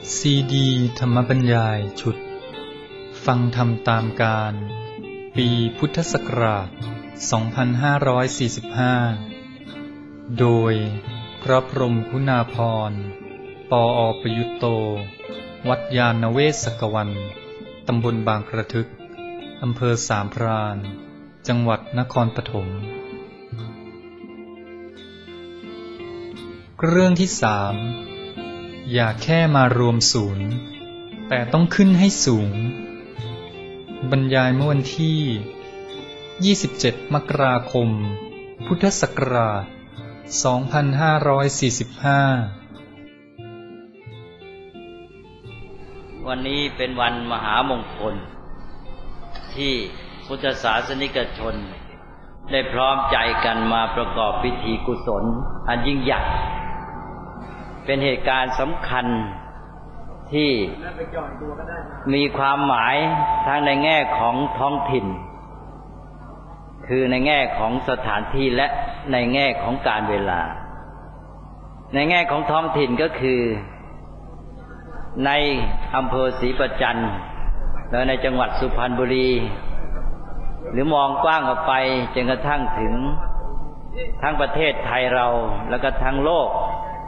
ซีดีธรรมบรรยายชุดฟังธรรมตามการปีพุทธศักราช 2545 โดยพระพรหมคุณาภรณ์ ปอ.ประยุตโต วัดยานเวศกวัน ตำบลบางกระทึก อำเภอสามพราน จังหวัดนครปฐมเรื่องที่3อย่าแค่มารวมศูนย์แต่ต้องขึ้นให้สูงบรรยายเมื่อวันที่27มกราคมพุทธศักราช2545 วันนี้เป็นวันมหามงคลที่พุทธศาสนิกชนได้พร้อมใจกันมาประกอบพิธีกุศลอันยิ่งใหญ่เป็นเหตุการณ์สำคัญที่มีความหมายทั้งในแง่ของท้องถิ่นคือในแง่ของสถานที่และในแง่ของการเวลาในแง่ของท้องถิ่นก็คือในอำเภอศรีประจันทร์และในจังหวัดสุพรรณบุรีหรือมองกว้างออกไปจนกระทั่งถึงทั้งประเทศไทยเราแล้วก็ทั้งโลก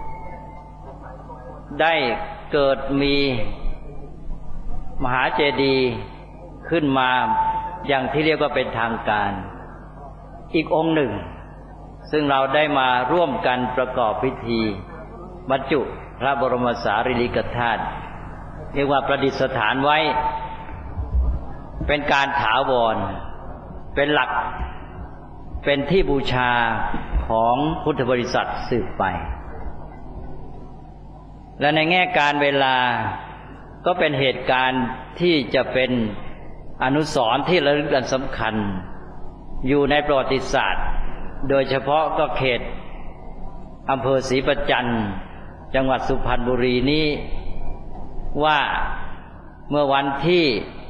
ได้เกิดมีมหาเจดีย์ขึ้นมาอย่างที่เรียกว่าเป็นทางการอีกองค์หนึ่งซึ่งเราได้มาร่วมกันประกอบพิธีบรรจุพระบรมสารีริกธาตุเรียกว่าประดิษฐานไว้เป็นการถาวรเป็นหลักเป็นที่บูชาของพุทธบริษัทสืบไปและในแง่การเวลาก็เป็นเหตุการณ์ที่จะเป็นอนุสรณ์ที่ระลึกอันสำคัญอยู่ในประวัติศาสตร์โดยเฉพาะก็เขตอำเภอศรีประจันทร์จังหวัดสุพรรณบุรีนี้ว่าเมื่อวันที่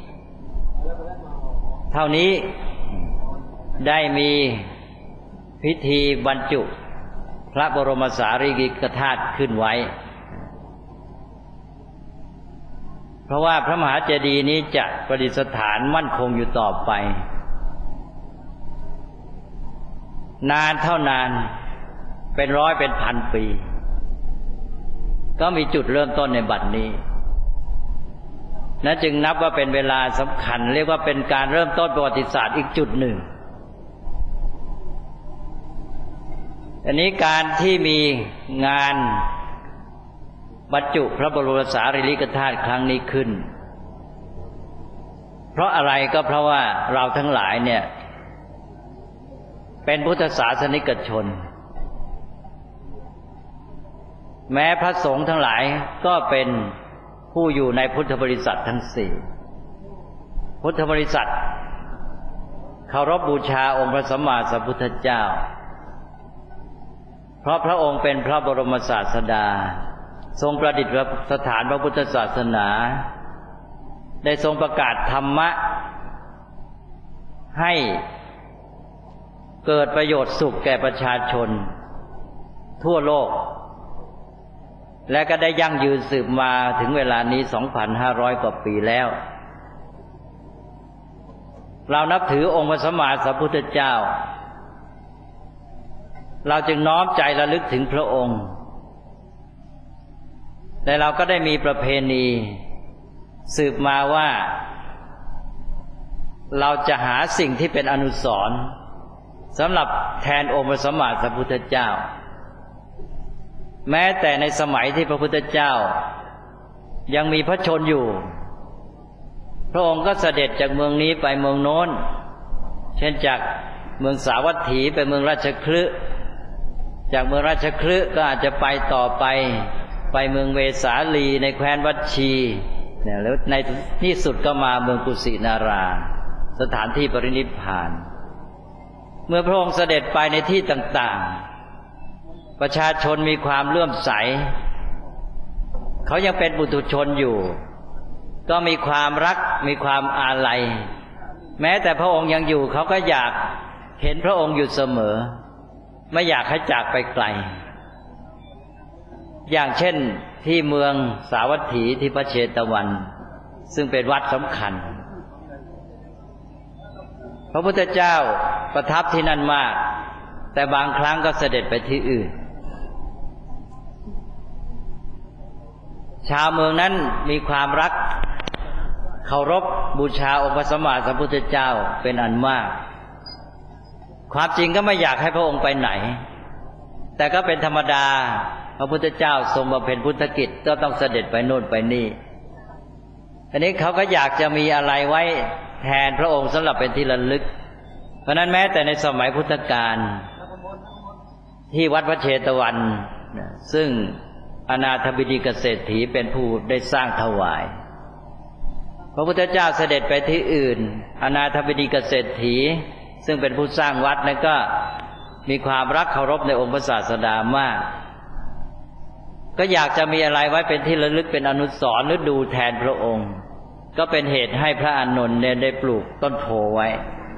เท่านี้ได้มีพิธีบรรจุพระบรมสารีริกธาตุขึ้นไว้เพราะว่าพระมหาเจดีย์นี้จะประดิษฐานมั่นคงอยู่ต่อไปนานเท่านานเป็นร้อยเป็นพันปีก็มีจุดเริ่มต้นในบัดนี้นั้นจึงนับว่าเป็นเวลาสำคัญเรียกว่าเป็นการเริ่มต้นประวัติศาสตร์อีกจุดหนึ่งอันนี้การที่มีงานบรรจุพระบรมสารีริกธาตุครั้งนี้ขึ้นเพราะอะไรก็เพราะว่าเราทั้งหลายเนี่ยเป็นพุทธศาสนิกชนแม้พระสงฆ์ทั้งหลายก็เป็นผู้อยู่ในพุทธบริษัททั้งสี่พุทธบริษัทเคารพบูชาองค์พระสัมมาสัมพุทธเจ้าเพราะพระองค์เป็นพระบรมศาสดาทรงประดิษฐานพระพุทธศาสนาได้ทรงประกาศธรรมะให้เกิดประโยชน์สุขแก่ประชาชนทั่วโลกและก็ได้ยั่งยืนสืบมาถึงเวลานี้ 2,500 กว่าปีแล้วเรานับถือองค์พระสัมมาสัมพุทธเจ้าเราจึงน้อมใจระลึกถึงพระองค์แต่เราก็ได้มีประเพณีสืบมาว่าเราจะหาสิ่งที่เป็นอนุสรณ์สำหรับแทนองค์พระสัมมาสัมพุทธเจ้าแม้แต่ในสมัยที่พระพุทธเจ้ายังมีพระชนอยู่พระองค์ก็เสด็จจากเมืองนี้ไปเมืองโน้นเช่นจากเมืองสาวัตถีไปเมืองราชคฤห์จากเมืองราชคฤห์ก็อาจจะไปต่อไปเมืองเวสาลีในแคว้นวัชชีเนี่ยแล้วในที่สุดก็มาเมืองกุสินาราสถานที่ปรินิพพานเมื่อพระองค์เสด็จไปในที่ต่างๆประชาชนมีความเลื่อมใสเขายังเป็นปุถุชนอยู่ก็มีความรักมีความอาลัยแม้แต่พระองค์ยังอยู่เขาก็อยากเห็นพระองค์อยู่เสมอไม่อยากให้จากไปไกลอย่างเช่นที่เมืองสาวัตถีที่พระเชตวันซึ่งเป็นวัดสำคัญพระพุทธเจ้าประทับที่นั่นมากแต่บางครั้งก็เสด็จไปที่อื่นชาวเมืองนั้นมีความรักเคารพบูชาองค์พระสัมมาสัมพุทธเจ้าเป็นอันมากความจริงก็ไม่อยากให้พระองค์ไปไหนแต่ก็เป็นธรรมดาพระพุทธเจ้าทรงบำเพ็ญพุทธกิจก็ต้องเสด็จไปโน่นไปนี่อันนี้เขาก็อยากจะมีอะไรไว้แทนพระองค์สำหรับเป็นที่ระลึกเพราะนั้นแม้แต่ในสมัยพุทธกาลที่วัดพระเชตวันซึ่งอนาถบิณฑิกเศรษฐีเป็นผู้ได้สร้างถวายพระพุทธเจ้าเสด็จไปที่อื่นอนาถบิณฑิกเศรษฐีซึ่งเป็นผู้สร้างวัดนั้นก็มีความรักเคารพในองค์พระศาสดามากก็อยากจะมีอะไรไว้เป็นที่ระลึกเป็นอนุสรณ์หรือดูแทนพระองค์ก็เป็นเหตุให้พระอานนท์เนี่ยได้ปลูกต้นโพไว้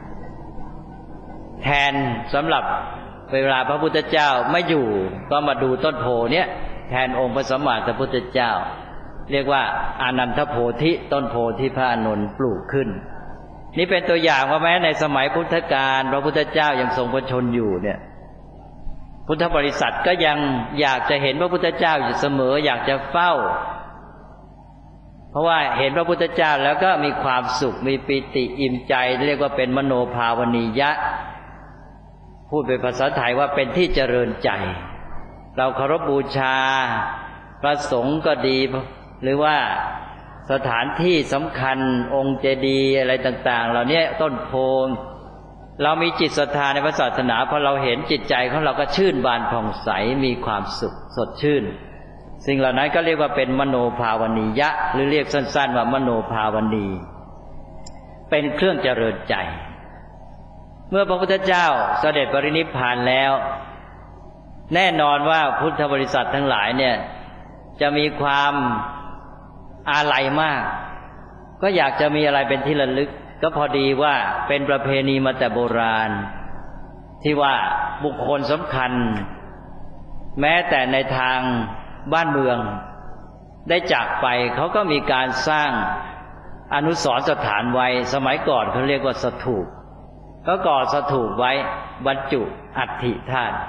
แทนสำหรับเวลาพระพุทธเจ้าไม่อยู่ก็มาดูต้นโพเนี่ยแทนองค์พระสัมมาสัมพุทธเจ้าเรียกว่าอานันทโพธิต้นโพที่พระอานนท์ปลูกขึ้นนี่เป็นตัวอย่างว่าแม้ในสมัยพุทธกาลพระพุทธเจ้ายังทรงพระชนอยู่เนี่ยพุทธบริษัทก็ยังอยากจะเห็นพระพุทธเจ้าอยู่เสมออยากจะเฝ้าเพราะว่าเห็นพระพุทธเจ้าแล้วก็มีความสุขมีปิติอิ่มใจเรียกว่าเป็นมโนภาวนียะพูดเป็นภาษาไทยว่าเป็นที่เจริญใจเราเคารพบูชาพระสงฆ์ก็ดีหรือว่าสถานที่สำคัญองค์เจดีย์อะไรต่างๆเหล่านี้ต้นโพเรามีจิตศรัทธาในพระศาสนาพอเราเห็นจิตใจของเราก็ชื่นบานผ่องใสมีความสุขสดชื่นสิ่งเหล่านั้นก็เรียกว่าเป็นมโนภาวนียะหรือเรียกสั้นๆว่ามโนภาวนีเป็นเครื่องเจริญใจเมื่อพระพุทธเจ้าเสด็จปรินิพพานแล้วแน่นอนว่าพุทธบริษัททั้งหลายเนี่ยจะมีความอาลัยมากก็อยากจะมีอะไรเป็นที่ระลึกก็พอดีว่าเป็นประเพณีมาแต่โบราณที่ว่าบุคคลสำคัญแม้แต่ในทางบ้านเมืองได้จากไปเขาก็มีการสร้างอนุสรณ์สถานไว้สมัยก่อนเขาเรียกว่าสถูปก็ก่อสถูปไว้บรรจุอัฐิท่าน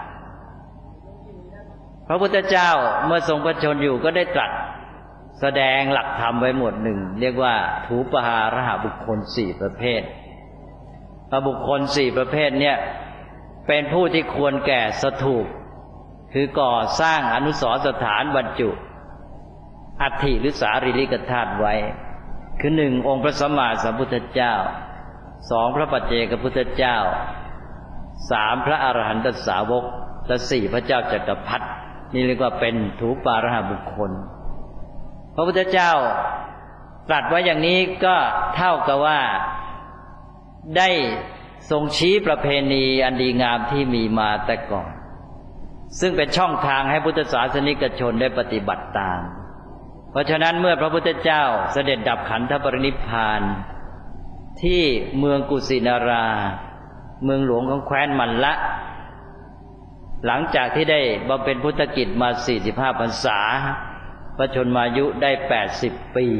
พระพุทธเจ้าเมื่อทรงพระชนอยู่ก็ได้ตรัสแสดงหลักธรรมไว้หมวดหนึ่งเรียกว่าถูปหารหบุคคล4ประเภทบุคคล4ประเภทเนี่ยเป็นผู้ที่ควรแก่สถูปคือก่อสร้างอนุสรณ์สถานบรรจุอัฐิหรือสารีริกธาตุไว้คือ1องค์พระสัมมาสัมพุทธเจ้า2พระปัจเจกพุทธเจ้า3พระอรหันตสาวกและ4พระเจ้าจักรพรรดินี่เรียกว่าเป็นถูปารหบุคคลพระพุทธเจ้าตรัสไว้อย่างนี้ก็เท่ากับว่าได้ทรงชี้ประเพณีอันดีงามที่มีมาแต่ก่อนซึ่งเป็นช่องทางให้พุทธศาสนิกชนได้ปฏิบัติตามเพราะฉะนั้นเมื่อพระพุทธเจ้าเสด็จดับขันธปรินิพพานที่เมืองกุสินาราเมืองหลวงของแคว้นมัลละหลังจากที่ได้บำเพ็ญพุทธกิจมา45พรรษาพระชนมายุได้80ปี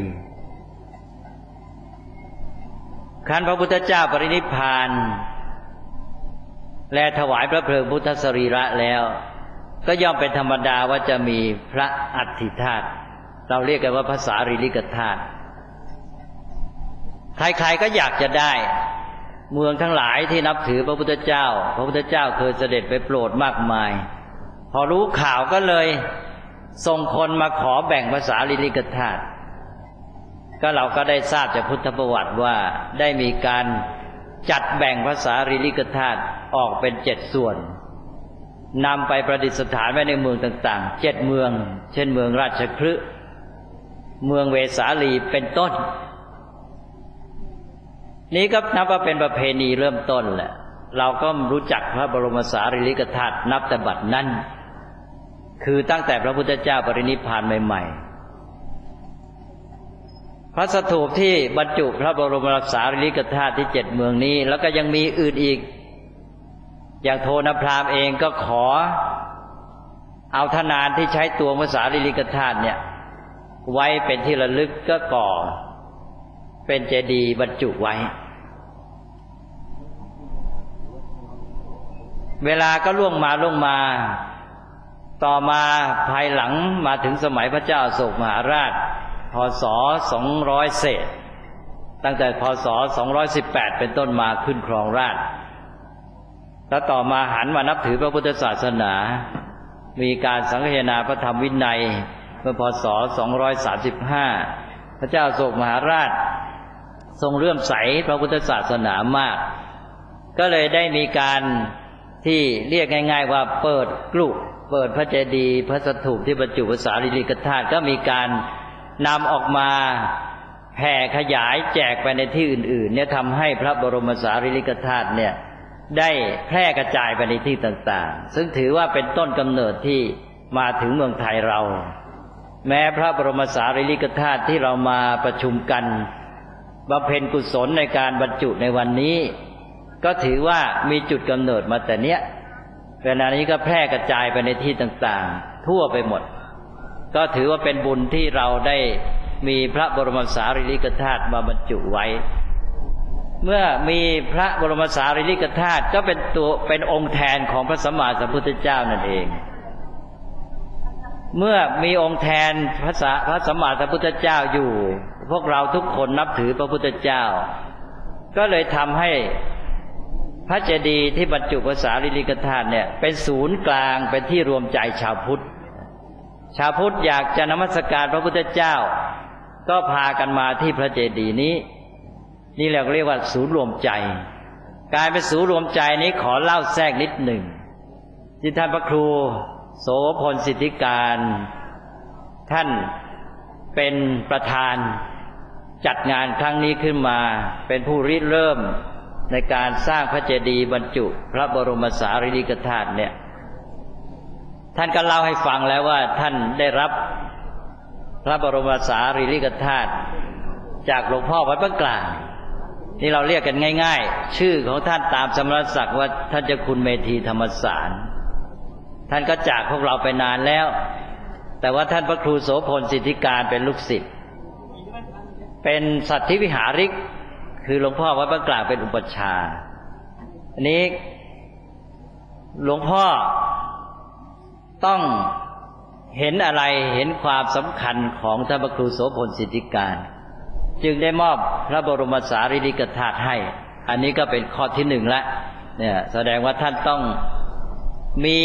ครั้นพระพุทธเจ้าปรินิพพานและถวายพระเพลิงพุทธสรีระแล้วก็ย่อมเป็นธรรมดาว่าจะมีพระอัฐิธาตุเราเรียกกันว่าพระสารีริกธาตุใครๆก็อยากจะได้เมืองทั้งหลายที่นับถือพระพุทธเจ้าพระพุทธเจ้าเคยเสด็จไปโปรดมากมายพอรู้ข่าวก็เลยส่งคนมาขอแบ่งพระสารีริกธาตุก็เราก็ได้ทราบจากพุทธประวัติว่าได้มีการจัดแบ่งพระสารีริกธาตุออกเป็น7ส่วนนำไปประดิษฐานไว้ในเมืองต่างๆ7เมืองเช่นเมืองราชคฤห์เมืองเวสาลีเป็นต้นนี้ก็นับว่าเป็นประเพณีเริ่มต้นแหละเราก็รู้จักพระบรมสารีริกธาตุนับแต่บัดนั้นคือตั้งแต่พระพุทธเจ้าปรินิพพานใหม่ๆพระสถูปที่บรรจุพระบรมสารีริกธาตุที่7เมืองนี้แล้วก็ยังมีอื่นอีกอย่างโทนพราหมณ์เองก็ขอเอาธนานที่ใช้ตวงพระสารีริกธาตุเนี่ยไว้เป็นที่ระลึกก็ก่อเป็นเจดีย์บรรจุไว้เวลาก็ล่วงมาต่อมาภายหลังมาถึงสมัยพระเจ้าอโศกมหาราชพ.ศ. 200 เศษตั้งแต่พ.ศ. 218เป็นต้นมาขึ้นครองราชย์แล้วต่อมาหันมานับถือพระพุทธศาสนามีการสังฆนาพระธรรมวินัยเมื่อพ.ศ. 235พระเจ้าอโศกมหาราชทรงเลื่อมใสพระพุทธศาสนามากก็เลยได้มีการที่เรียกง่ายๆว่าเปิดกรุเปิดพระเจดีย์พระสถูปที่บรรจุพระสารีริกธาตุก็มีการนำออกมาแผ่ขยายแจกไปในที่อื่นๆเนี่ยทำให้พระบรมสารีริกธาตุเนี่ยได้แพร่กระจายไปในที่ต่างๆซึ่งถือว่าเป็นต้นกำเนิดที่มาถึงเมืองไทยเราแม้พระบรมสารีริกธาตุที่เรามาประชุมกันบำเพ็ญกุศลในการบรรจุในวันนี้ก็ถือว่ามีจุดกำเนิดมาแต่เนี้ยเวลานี้ก็แพร่กระจายไปในที่ต่างๆทั่วไปหมดก็ถือว่าเป็นบุญที่เราได้มีพระบรมสารีริกธาตุมาบรรจุไว้เมื่อมีพระบรมสารีริกธาตุก็เป็นองค์แทนของพระสัมมาสัมพุทธเจ้านั่นเองเมื่อมีองค์แทนพระสัมมาสัมพุทธเจ้าอยู่พวกเราทุกคนนับถือพระพุทธเจ้าก็เลยทำให้พระเจดีย์ที่บรรจุพระสารีริกธาตุเนี่ยเป็นศูนย์กลางเป็นที่รวมใจชาวพุทธอยากจะนมัสการพระพุทธเจ้าก็พากันมาที่พระเจดีย์นี้นี่เราเรียกว่าศูนย์รวมใจการเป็นศูนย์รวมใจนี้ขอเล่าแทรกนิดหนึ่งที่ท่านพระครูโสพลสิทธิการท่านเป็นประธานจัดงานครั้งนี้ขึ้นมาเป็นผู้ริเริ่มในการสร้างพระเจดีย์บรรจุพระบรมสารีริกธาตุเนี่ยท่านก็เล่าให้ฟังแล้วว่าท่านได้รับพระบรมสารีริกธาตุจากหลวงพ่อวัดพระกลางนี่เราเรียกกันง่ายๆชื่อของท่านตามสมณศักดิ์ว่าท่านเจ้าคุณเมธีธรรมสารท่านก็จากพวกเราไปนานแล้วแต่ว่าท่านพระครูโสพลสิทธิการเป็นลูกศิษย์เป็นสัตถิวิหาริกคือหลวงพ่อวัดพระกลางเป็นอุปัชฌาย์อันนี้หลวงพ่อต้องเห็นอะไรเห็นความสำคัญของท่านพระครูโสพลสิทธิการจึงได้มอบพระบรมสารีริกธาตุให้อันนี้ก็เป็นข้อที่หนึ่งแล้วเนี่ยแสดงว่าท่านต้องมี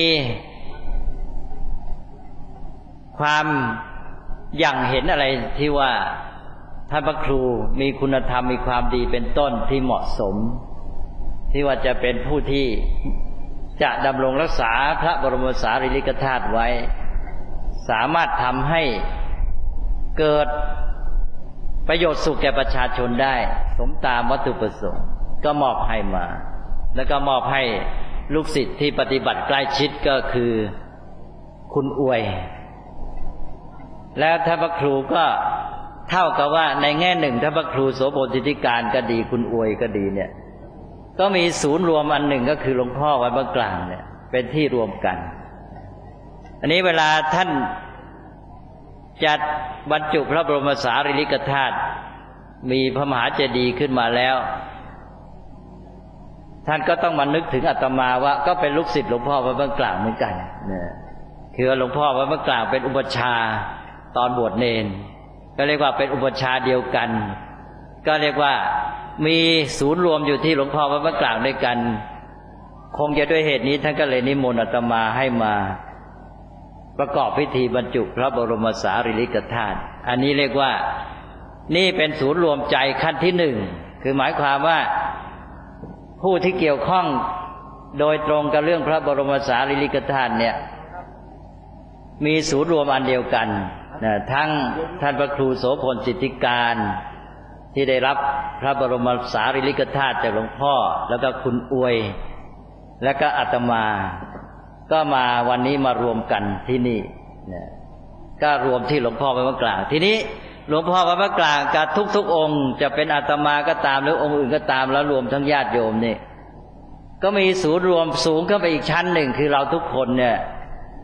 ความอย่างเห็นอะไรที่ว่าท่านพระครูมีคุณธรรมมีความดีเป็นต้นที่เหมาะสมที่ว่าจะเป็นผู้ที่จะดำรงรักษาพระบรมสารีริกธาตุไว้สามารถทำให้เกิดประโยชน์สุขแก่ประชาชนได้สมตามวัตถุประสงค์ก็มอบให้มาแล้วก็มอบให้ลูกศิษย์ที่ปฏิบัติใกล้ชิดก็คือคุณอวยแล้วท่านพระครูก็เท่ากับว่าในแง่หนึ่งท่านพระครูโสพลสิทธิการก็ดีคุณอวยก็ดีเนี่ยก็มีศูนย์รวมอันหนึ่งก็คือหลวงพ่อวัดพระกลางเนี่ยเป็นที่รวมกันอันนี้เวลาท่านจัดบรรจุพระบรมสารีริกธาตุมีพระมหาเจดีย์ขึ้นมาแล้วท่านก็ต้องมานึกถึงอาตมาว่าก็เป็นลูกศิษย์หลวงพ่อวัดพระกลางเหมือนกันเนี่ยคือหลวงพ่อวัดพระกลางเป็นอุปัชฌาย์ตอนบวชเนรก็เรียกว่าเป็นอุปัชฌาย์เดียวกันก็เรียกว่ามีศูนย์รวมอยู่ที่หลวงพ่อวัดพระกลางด้วยกันคงจะด้วยเหตุนี้ท่านก็เลยนิมนต์อาตมาให้มาประกอบพิธีบรรจุพระบรมสารีริกธาตุอันนี้เรียกว่านี่เป็นศูนย์รวมใจขั้นที่หนึ่งคือหมายความว่าผู้ที่เกี่ยวข้องโดยตรงกับเรื่องพระบรมสารีริกธาตุเนี่ยมีศูนย์รวมอันเดียวกันทั้งท่านพระครูโสพลสิทธิการที่ได้รับพระบรมสารีริกธาตุจากหลวงพ่อแล้วก็คุณอวยแล้วก็อาตมาก็มาวันนี้มารวมกันที่นี่ก็รวมที่หลวงพ่อวัดพระกลางทีนี้หลวงพ่อวัดพระกลางกับทุกๆองค์จะเป็นอาตมาก็ตามหรือองค์อื่นก็ตามแล้วรวมทั้งญาติโยมนี่ก็มีศูนย์รวมสูงขึ้นไปอีกชั้นหนึ่งคือเราทุกคนเนี่ย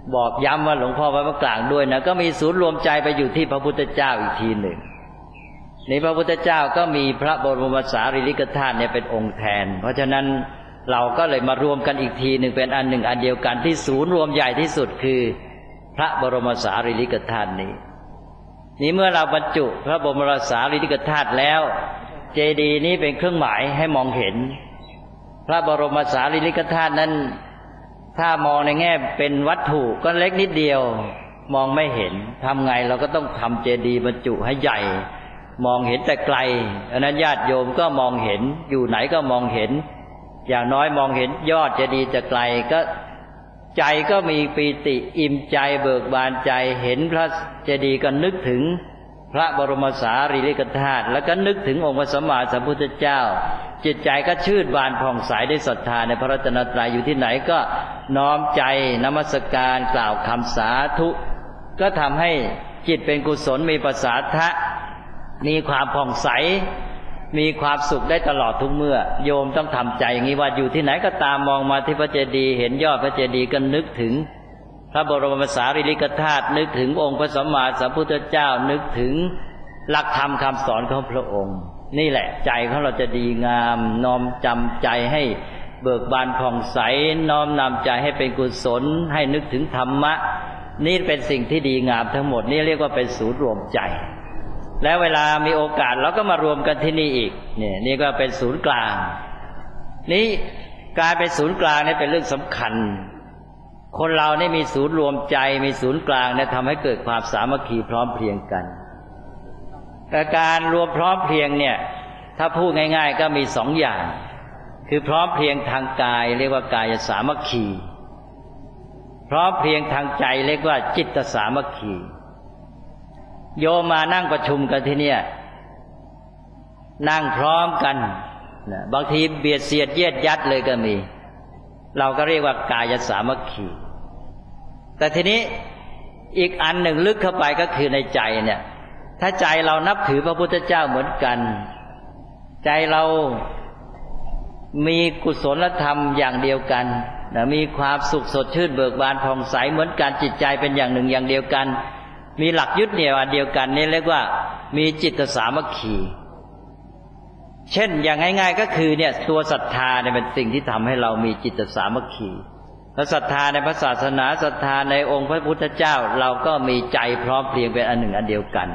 บอกย้ำว่าหลวงพ่อวัดพระกลางด้วยนะก็มีศูนย์รวมใจไปอยู่ที่พระพุทธเจ้าอีกทีหนึ่งนี่พระพุทธเจ้าก็มีพระบรมสารีริกธาตุเนี่ยเป็นองค์แทนเพราะฉะนั้นเราก็เลยมารวมกันอีกทีหนึ่งเป็นอันหนึ่งอันเดียวกันที่ศูนย์รวมใหญ่ที่สุดคือพระบรมสารีริกธาตุนี้เมื่อเราบรรจุพระบรมสารีริกธาตุแล้วเจดีย์นี้เป็นเครื่องหมายให้มองเห็นพระบรมสารีริกธาตุนั้นถ้ามองในแง่เป็นวัตถุก็เล็กนิดเดียวมองไม่เห็นทำไงเราก็ต้องทำเจดีย์บรรจุให้ใหญ่มองเห็นแต่ไกลอันนั้นญาติโยมก็มองเห็นอยู่ไหนก็มองเห็นอย่างน้อยมองเห็นยอดเจดีย์จะไกลก็ใจก็มีปีติอิ่มใจเบิกบานใจเห็นพระเจดีย์ก็นึกถึงพระบรมสารีริกธาตุแล้วก็นึกถึงองค์พระสัมมาสัมพุทธเจ้าจิตใจก็ชื่นบานผ่องใสได้ศรัทธาในพระรัตนตรัยอยู่ที่ไหนก็น้อมใจนมัสการกล่าวคำสาธุก็ทำให้จิตเป็นกุศลมีประสาทะมีความผ่องใสมีความสุขได้ตลอดทุกเมื่อโยมต้องทำใจอย่างนี้ว่าอยู่ที่ไหนก็ตามมองมาที่พระเจดีย์เห็นยอดพระเจดีย์ก็นึกถึงพระบรมสารีริกธาตุนึกถึงองค์พระสัมมาสัมพุทธเจ้านึกถึงหลักธรรมคำสอนของพระองค์นี่แหละใจของเราจะดีงามน้อมจำใจให้เบิกบานผ่องใสน้อมนำใจให้เป็นกุศลให้นึกถึงธรรมะนี่เป็นสิ่งที่ดีงามทั้งหมดนี่เรียกว่าเป็นศูนย์รวมใจแล้วเวลามีโอกาสเราก็มารวมกันที่นี่อีกนี่ก็เป็นศูนย์กลางนี่การเป็นศูนย์กลางนี่เป็นเรื่องสำคัญคนเรานี่มีศูนย์รวมใจมีศูนย์กลางเนี่ยทำให้เกิดความสามัคคีพร้อมเพรียงกันแต่การรวมพร้อมเพรียงเนี่ยถ้าพูดง่ายๆก็มีสองอย่างคือพร้อมเพรียงทางกายเรียกว่ากายสามัคคีพร้อมเพรียงทางใจเรียกว่าจิตสามัคคีโยมมานั่งประชุมกันที่เนี่ยนั่งพร้อมกันบางทีเบียดเสียดเยียดยัดเลยก็มีเราก็เรียกว่ากายสามัคคีแต่ทีนี้อีกอันหนึ่งลึกเข้าไปก็คือในใจเนี่ยถ้าใจเรานับถือพระพุทธเจ้าเหมือนกันใจเรามีกุศลธรรมอย่างเดียวกันมีความสุขสดชื่นเบิกบานผ่องใสเหมือนกันจิตใจเป็นอย่างหนึ่งอย่างเดียวกันมีหลักยึดเหนี่ยวอันเดียวกันนี่เรียกว่ามีจิตสามัคคีเช่นอย่างง่ายๆก็คือเนี่ยตัวศรัทธาเนี่ยเป็นสิ่งที่ทำให้เรามีจิตสามัคคีและศรัทธาในพระศาสนาศรัทธาในองค์พระพุทธเจ้าเราก็มีใจพร้อมเพรียงเป็นอันหนึ่งอันเดียวกัน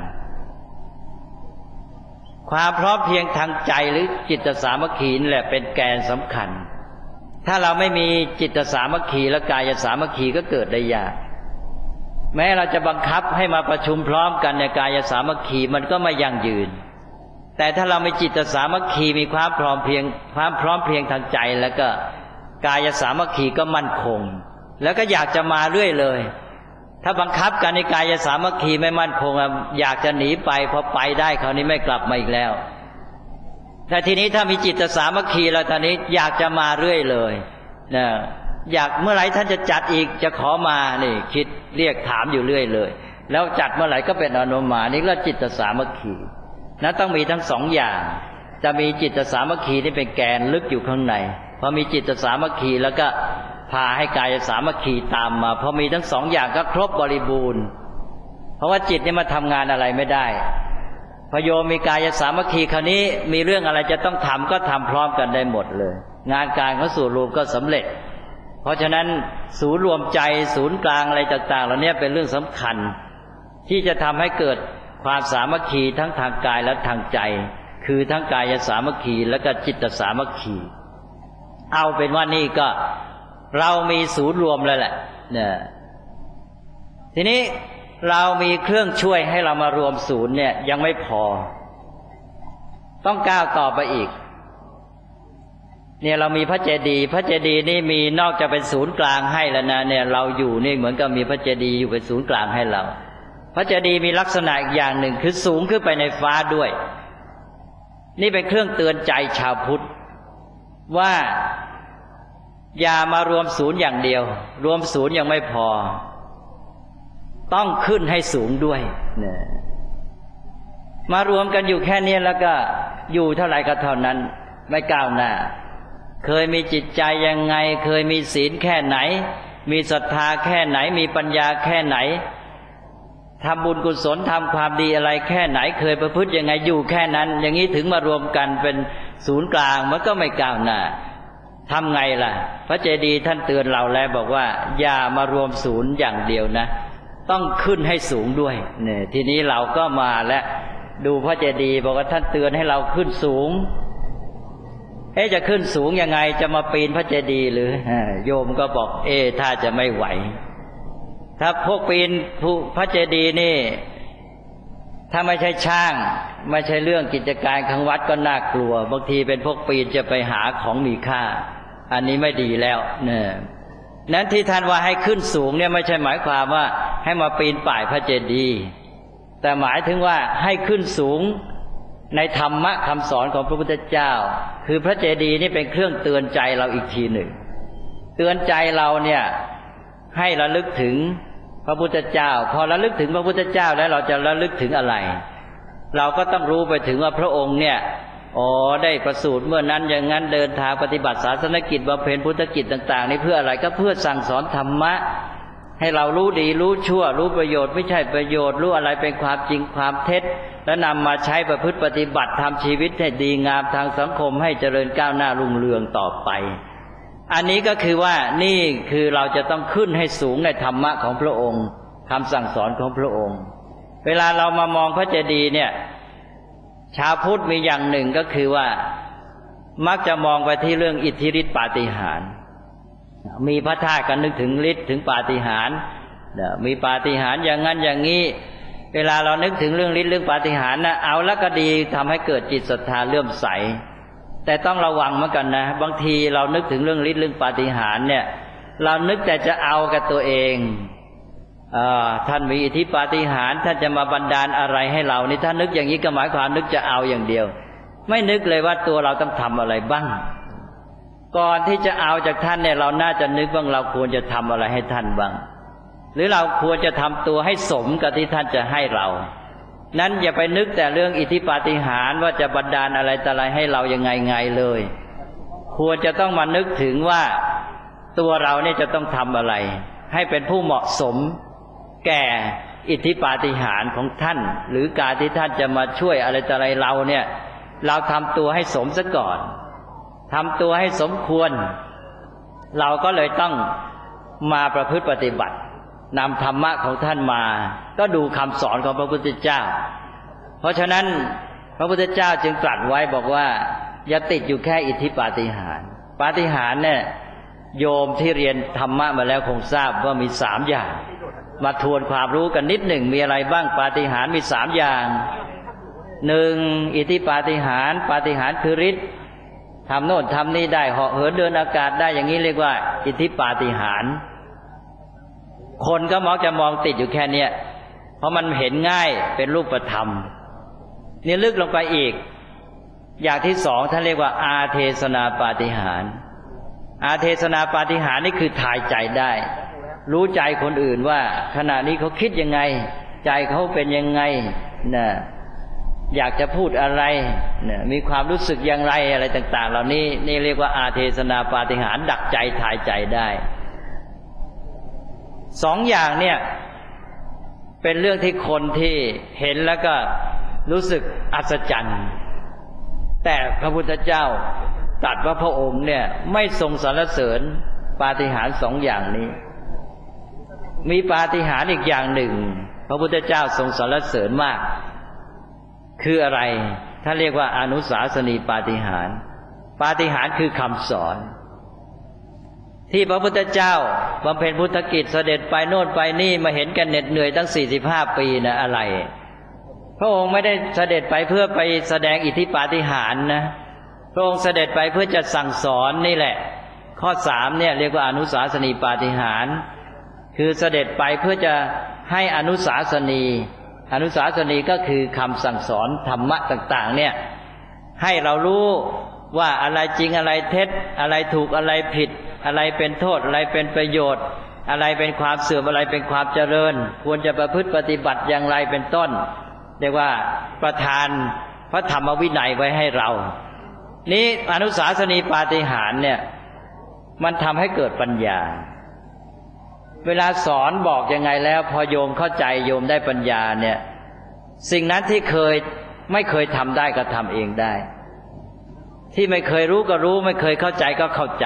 ความพร้อมเพรียงทางใจหรือจิตสามัคคีนี่แหละเป็นแกนสำคัญถ้าเราไม่มีจิตสามัคคีและกายสามัคคีก็เกิดได้ยากแม้เราจะบังคับให้มาประชุมพร้อมกันในกายสามัคคีมันก็ไม่ยั่งยืนแต่ถ้าเรามีจิตสามัคคีมีความพร้อมเพรียงทางใจแล้วก็กายสามัคคีก็มั่นคงแล้วก็อยากจะมาเรื่อยเลยถ้าบังคับกันในกายสามัคคีไม่มั่นคงอยากจะหนีไปพอไปได้คราวนี้ไม่กลับมาอีกแล้วแต่ทีนี้ถ้ามีจิตสามัคคีแล้วตอนนี้อยากจะมาเรื่อยเลยนะอยากเมื่อไหร่ท่านจะจัดอีกจะขอมานี่คิดเรียกถามอยู่เรื่อยเลยแล้วจัดเมื่อไหร่ก็เป็นอนุมานี่ก็จิตสามัคคีนะต้องมีทั้งสองอย่างจะมีจิตสามัคคีที่เป็นแกนลึกอยู่ข้างในพอมีจิตสามัคคีแล้วก็พาให้กายสามัคคีตามมาพอมีทั้งสองอย่างก็ครบบริบูรณ์เพราะว่าจิตนี่มาทำงานอะไรไม่ได้พอโยมมีกายสามัคคีคราวนี้มีเรื่องอะไรจะต้องทำก็ทำพร้อมกันได้หมดเลยงานการของส่วนรวมก็สำเร็จเพราะฉะนั้นศูนย์รวมใจศูนย์กลางอะไรต่างๆเหล่านี้เป็นเรื่องสำคัญที่จะทำให้เกิดความสามัคคีทั้งทางกายและทางใจคือทั้งกายสามัคคีและก็จิตสามัคคีเอาเป็นว่านี่ก็เรามีศูนย์รวมแล้วแหละเนี่ยทีนี้เรามีเครื่องช่วยให้เรามารวมศูนย์เนี่ยยังไม่พอต้องก้าวต่อไปอีกเนี่ยเรามีพระเจดีย์พระเจดีย์นี่มีนอกจากเป็นศูนย์กลางให้แล้วนะเนี่ยเราอยู่นี่เหมือนกับมีพระเจดีย์อยู่เป็นศูนย์กลางให้เราพระเจดีย์มีลักษณะอีกอย่างหนึ่งคือสูงขึ้นไปในฟ้าด้วยนี่เป็นเครื่องเตือนใจชาวพุทธว่าอย่ามารวมศูนย์อย่างเดียวรวมศูนย์ยังไม่พอต้องขึ้นให้สูงด้วยเนี่ยมารวมกันอยู่แค่นี้แล้วก็อยู่เท่าไหร่ก็เท่านั้นไม่ก้าวหน้าเคยมีจิตใจยังไงเคยมีศีลแค่ไหนมีศรัทธาแค่ไหนมีปัญญาแค่ไหนทำบุญกุศลทำความดีอะไรแค่ไหนเคยประพฤติยังไงอยู่แค่นั้นอย่างนี้ถึงมารวมกันเป็นศูนย์กลางมันก็ไม่ก้าวหน้าทำไงล่ะพระเจดีย์ท่านเตือนเราแล้วบอกว่าอย่ามารวมศูนย์อย่างเดียวนะต้องขึ้นให้สูงด้วยเนี่ยทีนี้เราก็มาและดูพระเจดีย์บอกว่าท่านเตือนให้เราขึ้นสูงจะขึ้นสูงยังไงจะมาปีนพระเจดีย์หรือโยมก็บอกถ้าจะไม่ไหวถ้าพวกปีนพระเจดีย์นี่ถ้าไม่ใช่ช่างไม่ใช่เรื่องกิจการของวัดก็น่ากลัวบางทีเป็นพวกปีนจะไปหาของมีค่าอันนี้ไม่ดีแล้วเนี่ยนั้นที่ท่านว่าให้ขึ้นสูงเนี่ยไม่ใช่หมายความว่าให้มาปีนป่ายพระเจดีย์แต่หมายถึงว่าให้ขึ้นสูงในธรรมะคำสอนของพระพุทธเจ้าคือพระเจดีย์นี่เป็นเครื่องเตือนใจเราอีกทีหนึ่งเตือนใจเราเนี่ยให้ระลึกถึงพระพุทธเจ้าพอระลึกถึงพระพุทธเจ้าแล้วเราจะระลึกถึงอะไรเราก็ต้องรู้ไปถึงว่าพระองค์เนี่ยได้ประสูติเมื่อนั้นอย่างนั้นเดินทางปฏิบัติศาสนกิจบำเพ็ญพุทธกิจต่างๆนี่เพื่ออะไรก็เพื่อสั่งสอนธรรมะให้เรารู้ดีรู้ชั่วรู้ประโยชน์ไม่ใช่ประโยชน์รู้อะไรเป็นความจริงความเท็จและนำมาใช้ประพฤติปฏิบัติทำชีวิตให้ดีงามทางสังคมให้เจริญก้าวหน้ารุ่งเรืองต่อไปอันนี้ก็คือว่านี่คือเราจะต้องขึ้นให้สูงในธรรมะของพระองค์คำสั่งสอนของพระองค์เวลาเรามามองพระเจดีย์เนี่ยชาวพุทธมีอย่างหนึ่งก็คือว่ามักจะมองไปที่เรื่องอิทธิฤทธิปาฏิหาริย์มีพระธาตุก็นึกถึงฤทธิ์ถึงปาฏิหาริย์มีปาฏิหาริย์อย่างนั้นอย่างนี้เวลาเรานึกถึงเรื่องฤทธิ์เรื่องปาฏิหาริย์นะเอาแล้วก็ดีทำให้เกิดจิตศรัทธาเลื่อมใสแต่ต้องระวังเหมือนกันนะบางทีเรานึกถึงเรื่องฤทธิ์เรื่องปาฏิหาริย์เนี่ยเรานึกแต่จะเอากับตัวเองท่านมีอิทธิปาฏิหาริย์ท่านจะมาบันดาลอะไรให้เรานี่ถ้านึกอย่างนี้ก็หมายความนึกจะเอาอย่างเดียวไม่นึกเลยว่าตัวเราต้องทำอะไรบ้างก่อนที่จะเอาจากท่านเนี่ยเราน่าจะนึกบ้างเราควรจะทำอะไรให้ท่านบ้างหรือเราควรจะทำตัวให้สมกับที่ท่านจะให้เรานั้นอย่าไปนึกแต่เรื่องอิทธิปาฏิหาริย์ว่าจะบันดาลอะไรต่ออะไรให้เรายังไงเลยควรจะต้องมานึกถึงว่าตัวเราเนี่ยจะต้องทำอะไรให้เป็นผู้เหมาะสมแก่อิทธิปาฏิหาริย์ของท่านหรือการที่ท่านจะมาช่วยอะไรต่ออะไรเราเนี่ยเราทำตัวให้สมซะก่อนทำตัวให้สมควรเราก็เลยต้องมาประพฤติปฏิบัตินำธรรมะของท่านมาก็ดูคำสอนของพระพุทธเจ้าเพราะฉะนั้นพระพุทธเจ้าจึงตรัสไว้บอกว่าอย่าติดอยู่แค่อิทธิปาฏิหาริย์ปาฏิหาริย์เนี่ยโยมที่เรียนธรรมะมาแล้วคงทราบว่ามี3อย่างมาทวนความรู้กันนิดหนึ่งมีอะไรบ้างปาฏิหาริย์มี3อย่าง1อิทธิปาฏิหาริย์ปาฏิหาริย์คือฤทธิ์ทำโน่นทำนี่ได้เหาะเหินเดินอากาศได้อย่างนี้เรียกว่าอิทธิปาฏิหาริย์คนก็มักจะมองติดอยู่แค่เนี้ยเพราะมันเห็นง่ายเป็นรูปธรรมนี่ลึกลงไปอีกอย่างที่2ท่านเรียกว่าอาเทศนาปาฏิหาริย์อาเทศนาปาฏิหาริย์นี่คือทายใจได้รู้ใจคนอื่นว่าขณะนี้เขาคิดยังไงใจเขาเป็นยังไงนะอยากจะพูดอะไรนะมีความรู้สึกอย่างไรอะไรต่างๆเหล่านี้นี่เรียกว่าอาเทศนาปาฏิหาริย์ดักใจทายใจได้2อย่างเนี่ยเป็นเรื่องที่คนที่เห็นแล้วก็รู้สึกอัศจรรย์แต่พระพุทธเจ้าตรัสว่าพระองค์เนี่ยไม่ทรงสรรเสริญปาฏิหาริย์2อย่างนี้มีปาฏิหาริย์อีกอย่างหนึ่งพระพุทธเจ้าทรงสรรเสริญมากคืออะไรท่านเรียกว่าอนุสาสนีปาฏิหาริย์ปาฏิหาริย์คือคำสอนที่พระพุทธเจ้าบำเพ็ญพุทธกิจเสด็จไปโน่นไปนี่มาเห็นกันเหน็ดเหนื่อยตั้ง45 ปีนะอะไรพระองค์ไม่ได้เสด็จไปเพื่อไปแสดงอิทธิปาฏิหาริย์นะพระองค์เสด็จไปเพื่อจะสั่งสอนนี่แหละข้อ3เนี่ยเรียกว่าอนุสาสนีปาฏิหาริย์คือเสด็จไปเพื่อจะให้อนุสาสนีก็คือคำสั่งสอนธรรมะต่างๆเนี่ยให้เรารู้ว่าอะไรจริงอะไรเท็จอะไรถูกอะไรผิดอะไรเป็นโทษอะไรเป็นประโยชน์อะไรเป็นความเสื่อมอะไรเป็นความเจริญควรจะประพฤติปฏิบัติอย่างไรเป็นต้นเรียกว่าประทานพระธรรมวินัยไว้ให้เรานี้อนุสาสนีปาฏิหาริย์เนี่ยมันทำให้เกิดปัญญาเวลาสอนบอกยังไงแล้วพอโยมเข้าใจโยมได้ปัญญาเนี่ยสิ่งนั้นที่ไม่เคยทำได้ก็ทำเองได้ที่ไม่เคยรู้ก็รู้ไม่เคยเข้าใจก็เข้าใจ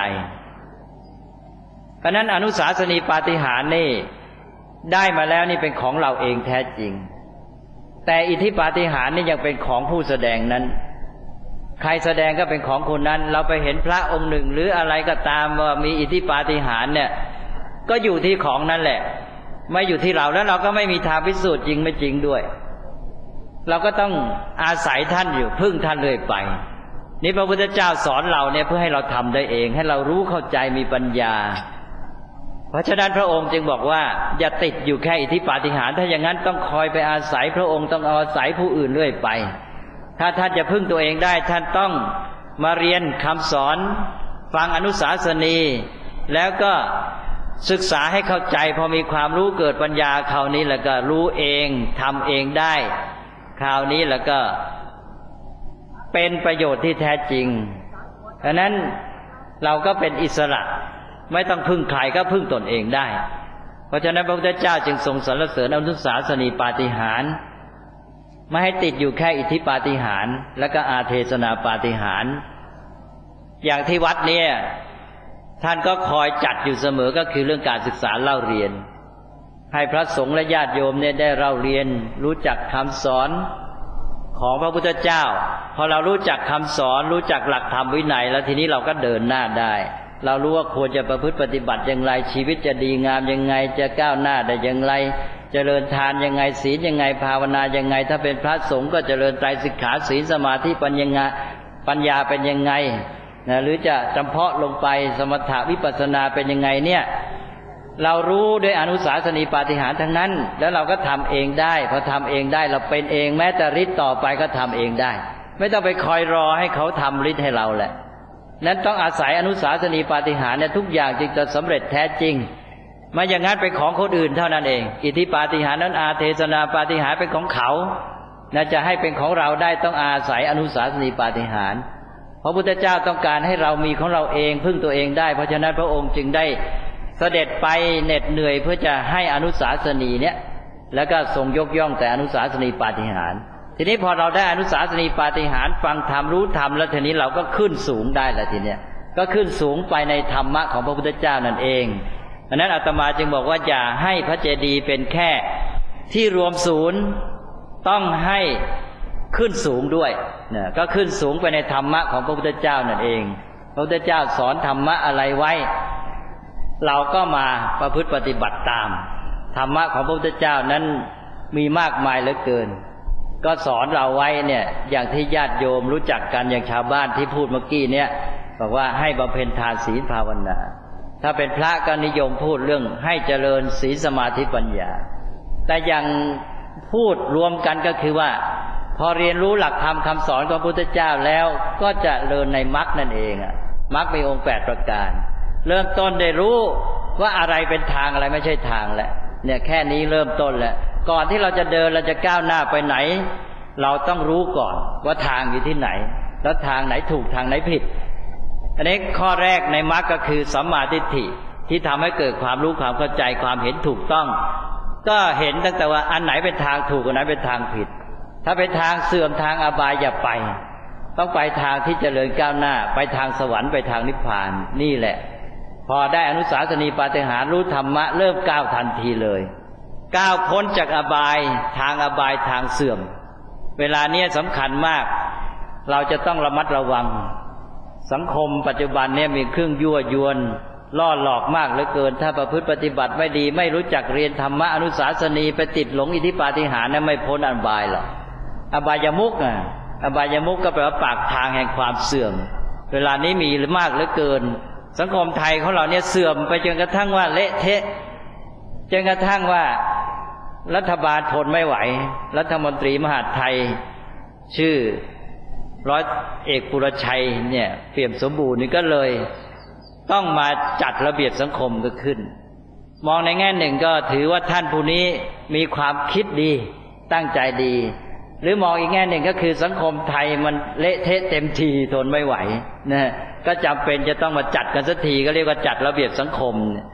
เพราะนั้นอนุสาสนีปาฏิหาริย์นี่ได้มาแล้วนี่เป็นของเราเองแท้จริงแต่อิทธิปาฏิหาริย์นี่ยังเป็นของผู้แสดงนั้นใครแสดงก็เป็นของคนนั้นเราไปเห็นพระองค์หนึ่งหรืออะไรก็ตามว่ามีอิทธิปาฏิหาริย์เนี่ยก็อยู่ที่ของนั่นแหละไม่อยู่ที่เราแล้วเราก็ไม่มีทางพิสูจน์จริงไม่จริงด้วยเราก็ต้องอาศัยท่านอยู่พึ่งท่านเรื่อยไปนี่พระพุทธเจ้าสอนเราเนี่ยเพื่อให้เราทำได้เองให้เรารู้เข้าใจมีปัญญาเพราะฉะนั้นพระองค์จึงบอกว่าอย่าติดอยู่แค่อิทธิปาฏิหาริย์ถ้าอย่างนั้นต้องคอยไปอาศัยพระองค์ต้องอาศัยผู้อื่นเรื่อยไปถ้าท่านจะพึ่งตัวเองได้ท่านต้องมาเรียนคำสอนฟังอนุสาสนีแล้วก็ศึกษาให้เข้าใจพอมีความรู้เกิดปัญญาคราวนี้แล้วก็รู้เองทำเองได้คราวนี้แล้วก็เป็นประโยชน์ที่แท้จริงเพราะนั้นเราก็เป็นอิสระไม่ต้องพึ่งใครก็พึ่งตนเองได้เพราะฉะนั้นพระพุทธเจ้าจึงทรงสรรเสริญอนุสาสนีปาฏิหาริย์ไม่ให้ติดอยู่แค่อิทธิปาฏิหาริย์และก็อาเทศนาปาฏิหาริย์อย่างที่วัดเนี่ยท่านก็คอยจัดอยู่เสมอก็คือเรื่องการศึกษาเล่าเรียนให้พระสงฆ์และญาติโยมเนี่ยได้เล่าเรียนรู้จักคำสอนของพระพุทธเจ้าพอเรารู้จักคำสอนรู้จักหลักธรรมวินัยแล้วทีนี้เราก็เดินหน้าได้เรารู้ว่าควรจะประพฤติปฏิบัติอย่างไรชีวิตจะดีงามยังไงจะก้าวหน้าได้อย่างไรเจริญทานยังไงศีลยังไงภาวนายังไงถ้าเป็นพระสงฆ์ก็เจริญไตรสิกขาศีลสมาธิปัญญาเป็นยังไงนะหรือจะจำเพาะลงไปสมถะวิปัสสนาเป็นยังไงเนี่ยเรารู้ด้วยอนุสาสนีปาฏิหาริย์ทั้งนั้นแล้วเราก็ทำเองได้พอทำเองได้เราเป็นเองแม้แต่ฤทธิ์ต่อไปก็ทำเองได้ไม่ต้องไปคอยรอให้เขาทำฤทธิ์ให้เราแหละนั้นต้องอาศัยอนุสาสนีปาฏิหาริย์เนี่ยทุกอย่างจึงจะสำเร็จแท้จริงไม่อย่างนั้นเป็นของคนอื่นเท่านั้นเองอิทธิปาฏิหาริย์นั้นอาเทศนาปาฏิหาริย์เป็นของเขาน่าจะให้เป็นของเราได้ต้องอาศัยอนุสาสนีปาฏิหาริย์พระพุทธเจ้าต้องการให้เรามีของเราเองพึ่งตัวเองได้เพราะฉะนั้นพระองค์จึงได้เสด็จไปเหน็ดเหนื่อยเพื่อจะให้อนุสาสนีเนี่ยแล้วก็ทรงยกย่องแต่อนุสาสนีปาฏิหาริย์ทีนี้พอเราได้อนุสาสนีปาฏิหาริย์ฟังธรรมรู้ธรรมแล้วทีนี้เราก็ขึ้นสูงได้แล้วทีเนี้ยก็ขึ้นสูงไปในธรรมะของพระพุทธเจ้านั่นเองดังนั้นอาตมาจึงบอกว่าอย่าให้พระเจดีย์เป็นแค่ที่รวมศูนย์ต้องให้ขึ้นสูงด้วยเนี่ยก็ขึ้นสูงไปในธรรมะของพระพุทธเจ้านั่นเองพระพุทธเจ้าสอนธรรมะอะไรไว้เราก็มาประพฤติปฏิบัติตามธรรมะของพระพุทธเจ้านั้นมีมากมายเหลือเกินก็สอนเราไว้เนี่ยอย่างที่ญาติโยมรู้จักกันอย่างชาวบ้านที่พูดเมื่อกี้เนี่ยบอกว่าให้บำเพ็ญทานศีลภาวนาถ้าเป็นพระก็นิยมพูดเรื่องให้เจริญศีลสมาธิปัญญาแต่อย่างพูดรวมกันก็คือว่าพอเรียนรู้หลักธรรมคำสอนของพระพุทธเจ้าแล้วก็จะเจริญในมรรคนั่นเองมรรคมีองค์8ประการเริ่มต้นได้รู้ว่าอะไรเป็นทางอะไรไม่ใช่ทางแล้วเนี่ยแค่นี้เริ่มต้นแล้วก่อนที่เราจะเดินเราจะก้าวหน้าไปไหนเราต้องรู้ก่อนว่าทางอยู่ที่ไหนแล้วทางไหนถูกทางไหนผิดอันนี้ข้อแรกในมรรคก็คือสัมมาทิฏฐิที่ทำให้เกิดความรู้ความเข้าใจความเห็นถูกต้องก็เห็นตั้งแต่ว่าอันไหนเป็นทางถูกอันไหนเป็นทางผิดถ้าเป็นทางเสื่อมทางอบายอย่าไปต้องไปทางที่เจริญก้าวหน้าไปทางสวรรค์ไปทางนิพพานนี่แหละพอได้อนุสาสนีปาฏิหาริย์รู้ธรรมะเริ่มก้าวทันทีเลยก้าวพ้นจากอบายทางอบายทางเสื่อมเวลาเนี้ยสำคัญมากเราจะต้องระมัดระวังสังคมปัจจุบันเนี่ยมีเครื่องยั่วยวนล่อหลอกมากเหลือเกินถ้าประพฤติปฏิบัติไม่ดีไม่รู้จักเรียนธรรมะอนุสาสนีไปติดหลงอิทธิปาฏิหาริย์นั้นไม่พ้นอบายหรอกอบายมุขอบายมุขก็แปลว่าปากทางแห่งความเสื่อมเวลานี้มีมากเหลือเกินสังคมไทยของเราเนี่ยเสื่อมไปจนกระทั่งว่าเละเทะจนกระทั่งว่ารัฐบาลทนไม่ไหวรัฐมนตรีมหาดไทยชื่อร้อยเอกปุรชัยเนี่ยเปี่ยมสมบูรณ์นี่ก็เลยต้องมาจัดระเบียบสังคมก็ขึ้นมองในแง่หนึ่งก็ถือว่าท่านผู้นี้มีความคิดดีตั้งใจดีหรือมองอีกแง่หนึ่งก็คือสังคมไทยมันเละเทะเต็มทีทนไม่ไหวนะก็จำเป็นจะต้องมาจัดกันสักทีก็เรียกว่าจัดระเบียบสังคม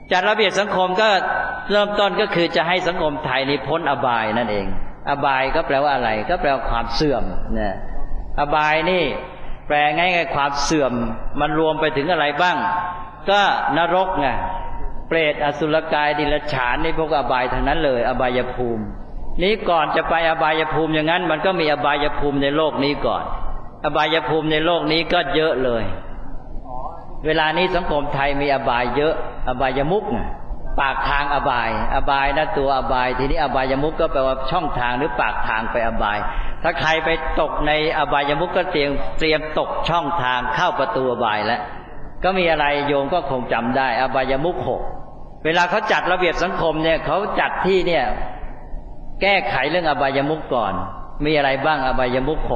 จัดระเบียบสังคมก็เริ่มต้นก็คือจะให้สังคมไทยนี้พ้นอบายนั่นเองอบายก็แปลว่าอะไรก็แปลว่าความเสื่อมนะอบายนี่แปลง่ายๆความเสื่อมมันรวมไปถึงอะไรบ้างก็นรกไงเปรตอสุรกายดิลฉานนี่พวกอบายทั้งนั้นเลยอบายภูมินี้ก่อนจะไปอบายภูมิอย่างนั้นมันก็มีอบายภูมิในโลกนี้ก่อนอบายภูมิในโลกนี้ก็เยอะเลยเวลานี้สังคมไทยมีอบายเยอะอบายมุขปากทางอบายนะตัวอบายทีนี้อบายมุขก็แปลว่าช่องทางหรือปากทางไปอบายถ้าใครไปตกในอบายมุขก็เตรียมตกช่องทางเข้าประตูอบายแล้วก็มีอะไรโยมก็คงจำได้อบายมุข6เวลาเขาจัดระเบียบสังคมเนี่ยเขาจัดที่เนี่ยแก้ไขเรื่องอบายมุขก่อนมีอะไรบ้างอบายมุข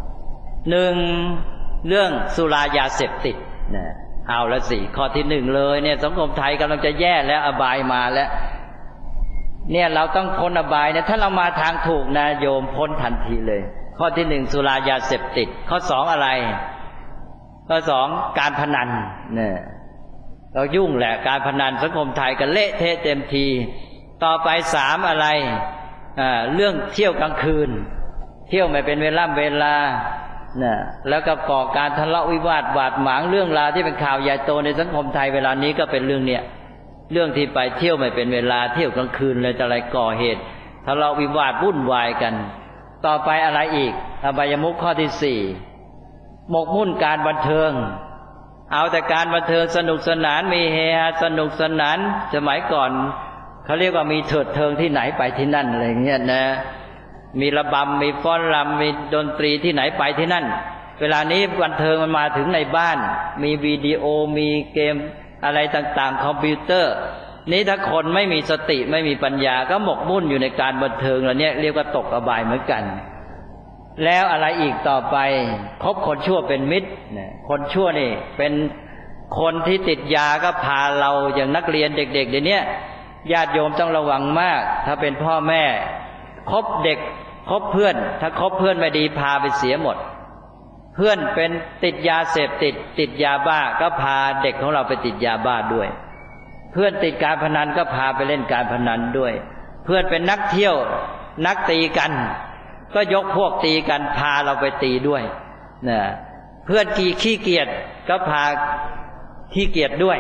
6 1เรื่องสุรายาเสพติดนะเอาละสิข้อที่1เลยเนี่ยสังคมไทยกำลังจะแย่แล้วอบายมาแล้วเนี่ยเราต้องพ้นอบายเนี่ยถ้าเรามาทางถูกนะโยมพ้นทันทีเลยข้อที่1สุรายาเสพติดข้อ2อะไรข้อ2การพนันเนี่ยเรายุ่งแหละการพนันสังคมไทยก็เละเทะเต็มทีต่อไป3อะไรเรื่องเที่ยวกลางคืนเที่ยวไม่เป็นเวลานะแล้วก็ก่อการทะเลาะวิวาทบาดหมางเรื่องราวที่เป็นข่าวใหญ่โตในสังคมไทยเวลานี้ก็เป็นเรื่องเนี่ยเรื่องที่ไปเที่ยวไม่เป็นเวลาเที่ยวกลางคืนเลยอะไรก่อเหตุทะเลาะวิวาทวุ่นวายกันต่อไปอะไรอีกอบายมุขข้อที่4หมกมุ่นการบันเทิงเอาแต่การบันเทิงสนุกสนานมีเฮฮาสนุกสนานสมัยก่อนเขาเรียกว่ามีเถิดเทิงที่ไหนไปที่นั่นอะไรเงี้ยนะมีระบำมีฟ้อนรำมีดนตรีที่ไหนไปที่นั่นเวลานี้บันเทิงมันมาถึงในบ้านมีวิดีโอมีเกมอะไรต่างๆคอมพิวเตอร์นี้ถ้าคนไม่มีสติไม่มีปัญญาก็หมกมุ่นอยู่ในการบันเทิงแล้วเนี่ยเรียกว่าตกอบายเหมือนกันแล้วอะไรอีกต่อไปคบคนชั่วเป็นมิตรคนชั่วนี่เป็นคนที่ติดยาก็พาเราอย่างนักเรียนเด็กๆเดี๋ยวนี้ญาติโยมต้องระวังมากถ้าเป็นพ่อแม่คบเด็กคบเพื่อนถ้าคบเพื่อนไม่ดีพาไปเสียหมดเพื่อนเป็นติดยาเสพติดยาบ้าก็พาเด็กของเราไปติดยาบ้าด้วยเพื่อนติดการพนันก็พาไปเล่นการพนันด้วยเพื่อนเป็นนักเที่ยวนักตีกันก็ยกพวกตีกันพาเราไปตีด้วยนะเพื่อนขี้เกียจก็พาขี้เกียจด้วย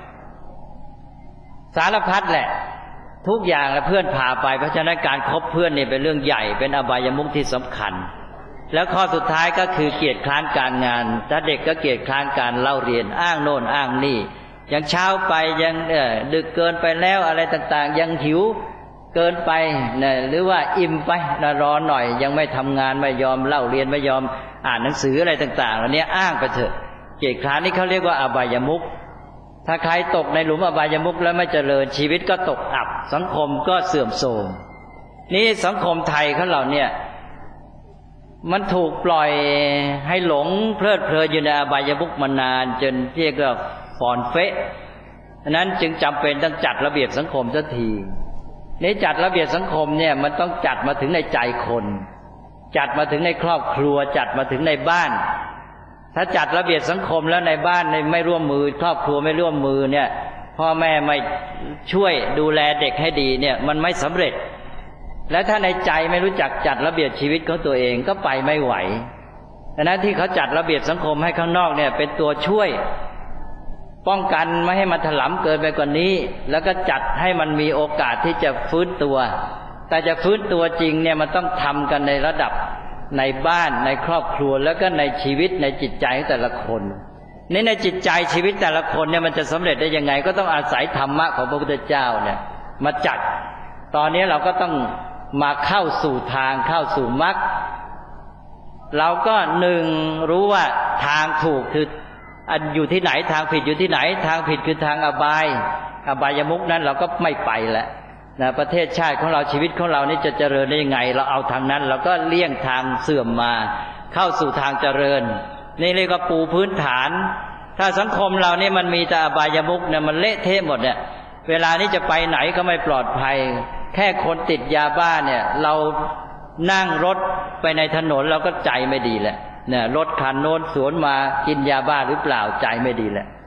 สารพัดแหละทุกอย่างเพื่อนพาไปเพราะฉะนั้นการคบเพื่อนนี่เป็นเรื่องใหญ่เป็นอบายมุขที่สำคัญแล้วข้อสุดท้ายก็คือเกียจคร้านการงานถ้าเด็กก็เกียจคร้านการเล่าเรียนอ้างโน่นอ้างนี่ยังเช้าไปยังดึกเกินไปแล้วอะไรต่างๆยังหิวเกินไปนะหรือว่าอิ่มไปนะรอหน่อยยังไม่ทำงานไม่ยอมเล่าเรียนไม่ยอมอ่านหนังสืออะไรต่างๆเหล่านี้อ้างไปเถอะเกียจคร้านนี่เขาเรียกว่าอบายมุขถ้าใครตกในหลุมอบายมุขแล้วไม่เจริญชีวิตก็ตกอับสังคมก็เสื่อมโทรมนี่สังคมไทยของเราเนี่ยมันถูกปล่อยให้หลงเพลิดเพลินอยู่ในอบายมุขมานานจนเรียกว่าฟ่อนเฟ้อนั้นจึงจำเป็นต้องจัดระเบียบสังคมสักทีนี่จัดระเบียบสังคมเนี่ยมันต้องจัดมาถึงในใจคนจัดมาถึงในครอบครัวจัดมาถึงในบ้านถ้าจัดระเบียบสังคมแล้วในบ้านไม่ร่วมมือครอบครัวไม่ร่วมมือเนี่ยพ่อแม่ไม่ช่วยดูแลเด็กให้ดีเนี่ยมันไม่สำเร็จและถ้าในใจไม่รู้จักจัดระเบียบชีวิตของตัวเองก็ไปไม่ไหวดังนั้นที่เขาจัดระเบียบสังคมให้ข้างนอกเนี่ยเป็นตัวช่วยป้องกันไม่ให้มันถลำเกินไปกว่านี้แล้วก็จัดให้มันมีโอกาสที่จะฟื้นตัวแต่จะฟื้นตัวจริงเนี่ยมันต้องทำกันในระดับในบ้านในครอบครัวแล้วก็ในชีวิตในจิตใจของแต่ละคนในจิตใจชีวิตแต่ละคนเนี่ยมันจะสำเร็จได้ยังไงก็ต้องอาศัยธรรมะของพระพุทธเจ้าเนี่ยมาจัดตอนนี้เราก็ต้องมาเข้าสู่ทางเข้าสู่มรรคเราก็รู้ว่าทางถูกคืออยู่ที่ไหนทางผิดอยู่ที่ไหนทางผิดคือทางอบายมุขนั้นเราก็ไม่ไปแล้วนะประเทศชาติของเราชีวิตของเรานี่จะเจริญได้ยังไงเราเอาทางนั้นเราก็เลี่ยงทางเสื่อมมาเข้าสู่ทางเจริญนี่เรียกว่าปูพื้นฐานถ้าสังคมเรานี่มันมีแต่อบายมุขเนี่ยมันเละเทะหมดเนี่ยเวลานี้จะไปไหนก็ไม่ปลอดภัยแค่คนติดยาบ้าเนี่ยเรานั่งรถไปในถนนเราก็ใจไม่ดีแหละเนี่ยรถคันโน้นสวนมากินยาบ้าหรือเปล่าใจไม่ดีแหละ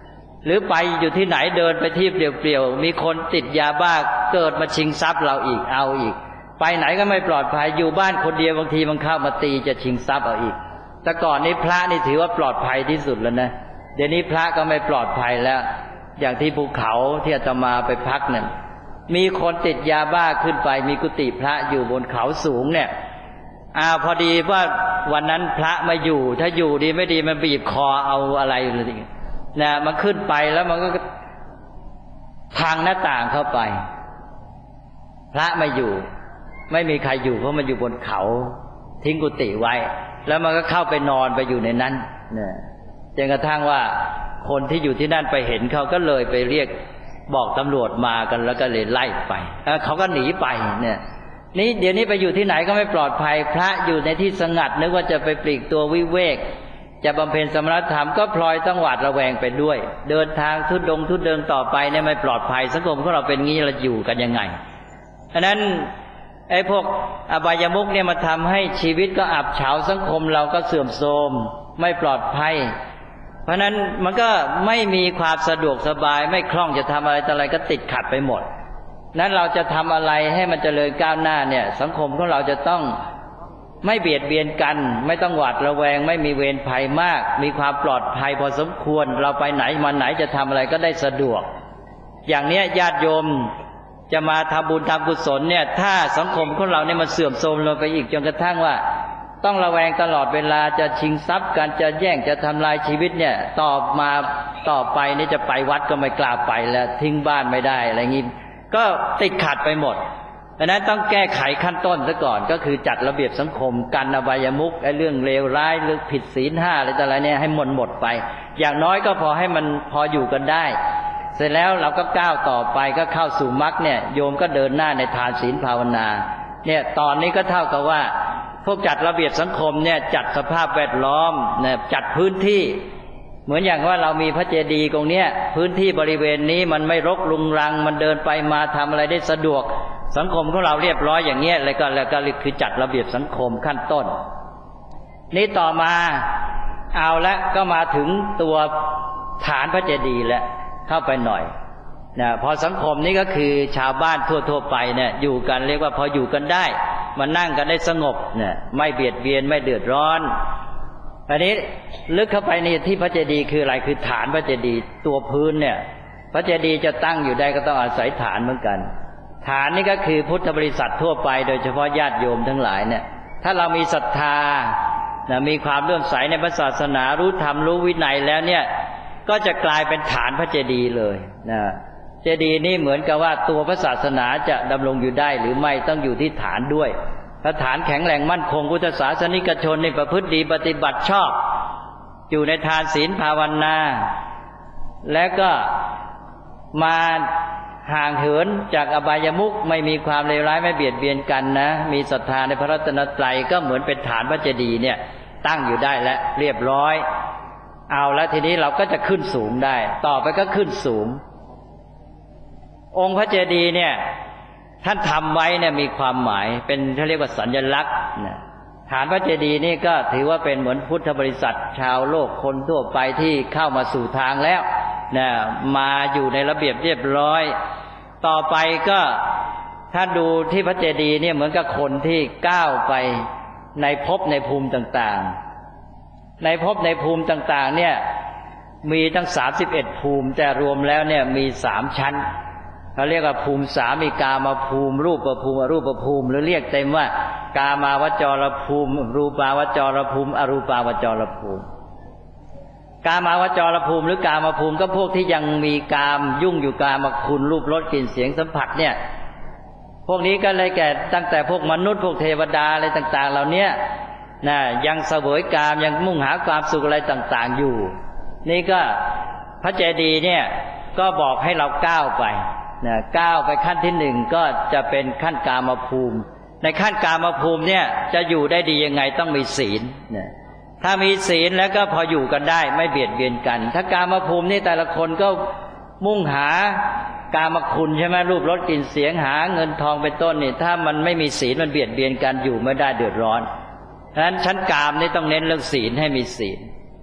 หรือไปอยู่ที่ไหนเดินไปที่เปลี่ยวๆมีคนติดยาบ้าเกิดมาชิงทรัพย์เราอีกเอาอีกไปไหนก็ไม่ปลอดภัยอยู่บ้านคนเดียวบางทีมันเข้ามาตีจะชิงทรัพย์เอาอีกแต่ก่อนนี้พระนี่ถือว่าปลอดภัยที่สุดแล้วนะเดี๋ยวนี้พระก็ไม่ปลอดภัยแล้วอย่างที่ภูเขาที่อาตมาไปพักเนี่ยมีคนติดยาบ้าขึ้นไปมีกุฏิพระอยู่บนเขาสูงเนี่ยพอดีว่าวันนั้นพระมาอยู่ถ้าอยู่ดีไม่ดีมันบีบคอเอาอะไรเลยนะมันขึ้นไปแล้วมันก็พังหน้าต่างเข้าไปพระไม่อยู่ไม่มีใครอยู่เพราะมันอยู่บนเขาทิ้งกุฏิไว้แล้วมันก็เข้าไปนอนไปอยู่ในนั้นเนี่ยจนกระทั่งว่าคนที่อยู่ที่นั่นไปเห็นเขาก็เลยไปเรียกบอกตำรวจมากันแล้วก็เลยไล่ไปเขาก็หนีไปเนี่ยนี่เดี๋ยวนี้ไปอยู่ที่ไหนก็ไม่ปลอดภัยพระอยู่ในที่สงัดนึกว่าจะไปปลีกตัววิเวกจะบำเพ็ญสมณธรรมก็พลอยต้องหวาดระแวงไปด้วยเดินทางทุดงต่อไปเนี่ยไม่ปลอดภัยสังคมของเราเป็นงี้เราอยู่กันยังไงฉะนั้นไอ้พวกอบายมุขเนี่ยมาทำให้ชีวิตก็อับเฉาสังคมเราก็เสื่อมโทรมไม่ปลอดภัยเพราะนั้นมันก็ไม่มีความสะดวกสบายไม่คล่องจะทำอะไรแต่อะไรก็ติดขัดไปหมดนั้นเราจะทำอะไรให้มันเจริญก้าวหน้าเนี่ยสังคมของเราจะต้องไม่เบียดเบียนกันไม่ต้องหวาดระแวงไม่มีเวรภัยมากมีความปลอดภัยพอสมควรเราไปไหนมาไหนจะทำอะไรก็ได้สะดวกอย่างเนี้ยญาติโยมจะมาทำบุญทำกุศลเนี่ยถ้าสังคมของเราเนี่ยมันเสื่อมโทรมลงไปอีกจนกระทั่งว่าต้องระแวงตลอดเวลาจะชิงทรัพย์กันจะแย่งจะทำลายชีวิตเนี่ยต่อไปนี่จะไปวัดก็ไม่กล้าไปแล้วทิ้งบ้านไม่ได้อะไรงี้ก็ติดขัดไปหมดดังนั้นต้องแก้ไขขั้นต้นซะก่อนก็คือจัดระเบียบสังคมกันอบายมุขไอ้เรื่องเลวร้ายเรื่องผิดศีลห้าอะไรต่ออะไรเนี่ยให้หมดไปอย่างน้อยก็พอให้มันพออยู่กันได้เสร็จแล้วเราก็ก้าวต่อไปก็เข้าสู่มรรคเนี่ยโยมก็เดินหน้าในทานศีลภาวนาเนี่ยตอนนี้ก็เท่ากับว่าพวกจัดระเบียบสังคมเนี่ยจัดสภาพแวดล้อมเนี่ยจัดพื้นที่เหมือนอย่างว่าเรามีพระเจดีย์ตรงเนี้ยพื้นที่บริเวณนี้มันไม่รกรุงรังมันเดินไปมาทำอะไรได้สะดวกสังคมของเราเรียบร้อยอย่างเงี้ยแล้วก็คือจัดระเบียบสังคมขั้นต้นนี้ต่อมาเอาละก็มาถึงตัวฐานพระเจดีย์แล้วเข้าไปหน่อยนะพอสังคมนี้ก็คือชาวบ้านทั่วไปเนี่ยอยู่กันเรียกว่าพออยู่กันได้มานั่งกันได้สงบเนี่ยไม่เบียดเบียนไม่เดือดร้อนอันนี้ลึกเข้าไปในที่พระเจดีย์คืออะไรคือฐานพระเจดีย์ตัวพื้นเนี่ยพระเจดีย์จะตั้งอยู่ได้ก็ต้องอาศัยฐานเหมือนกันฐานนี่ก็คือพุทธบริษัททั่วไปโดยเฉพาะญาติโยมทั้งหลายเนี่ยถ้าเรามีศรัทธานะมีความเลื่อมใสในพระศาสนารู้ธรรมรู้วินัยแล้วเนี่ยก็จะกลายเป็นฐานพระเจดีย์เลยนะเจดีย์นี่เหมือนกับว่าตัวพระศาสนาจะดำรงอยู่ได้หรือไม่ต้องอยู่ที่ฐานด้วยถ้าฐานแข็งแรงมั่นคงพุทธศาสนิกชนในประพฤติดีปฏิบัติชอบอยู่ในทานศีลภาวนาและก็มาห่างเหินจากอบายมุขไม่มีความเลวร้ายไม่เบียดเบียนกันนะมีศรัทธาในพระรัตนตรัยก็เหมือนเป็นฐานพระเจดีย์เนี่ยตั้งอยู่ได้และเรียบร้อยเอาแล้วทีนี้เราก็จะขึ้นสูงได้ต่อไปก็ขึ้นสูงองค์พระเจดีย์เนี่ยท่านทำไว้เนี่ยมีความหมายเป็นเขาเรียกว่าสัญลักษณ์นะฐานพระเจดีย์นี่ก็ถือว่าเป็นเหมือนพุทธบริษัทชาวโลกคนทั่วไปที่เข้ามาสู่ทางแล้วนะมาอยู่ในระเบียบเรียบร้อยต่อไปก็ถ้าดูที่พระเจดีย์เนี่ยเหมือนกับคนที่ก้าวไปในภพในภูมิต่างๆในภพในภูมิต่างๆเนี่ยมีทั้ง31ภูมิแต่รวมแล้วเนี่ยมี3ชั้นเขาเรียกว่าภูมิ3มีกามภูมิรูปภูมิอรูปภูมิหรือเรียกเต็มว่ากามาวจรภูมิรูปาวจรภูมิอรูปาวจรภูมิกามาวจรภูมิหรือกามภูมิก็พวกที่ยังมีกามยุ่งอยู่กามคุณรูปรสกลิ่นเสียงสัมผัสเนี่ยพวกนี้ก็เลยแก่ตั้งแต่พวกมนุษย์พวกเทวดาอะไรต่างๆเหล่านี้นะยังเสวยกามยังมุ่งหาความสุขอะไรต่างๆอยู่นี่ก็พระเจดีย์เนี่ยก็บอกให้เราก้าวไปนะก้าวไปขั้นที่1ก็จะเป็นขั้นกามภูมิในขั้นกามภูมิเนี่ยจะอยู่ได้ดียังไงต้องมีศีลนะถ้ามีศีลแล้วก็พออยู่กันได้ไม่เบียดเบียนกันถ้ากามภูมินี่แต่ละคนก็มุ่งหากามคุณใช่ไหมรูปรสกลิ่นเสียงหาเงินทองเป็นต้นนี่ถ้ามันไม่มีศีลมันเบียดเบียนกันอยู่ไม่ได้เดือดร้อนฉะนั้นชั้นกามนี่ต้องเน้นเรื่องศีลให้มีศีล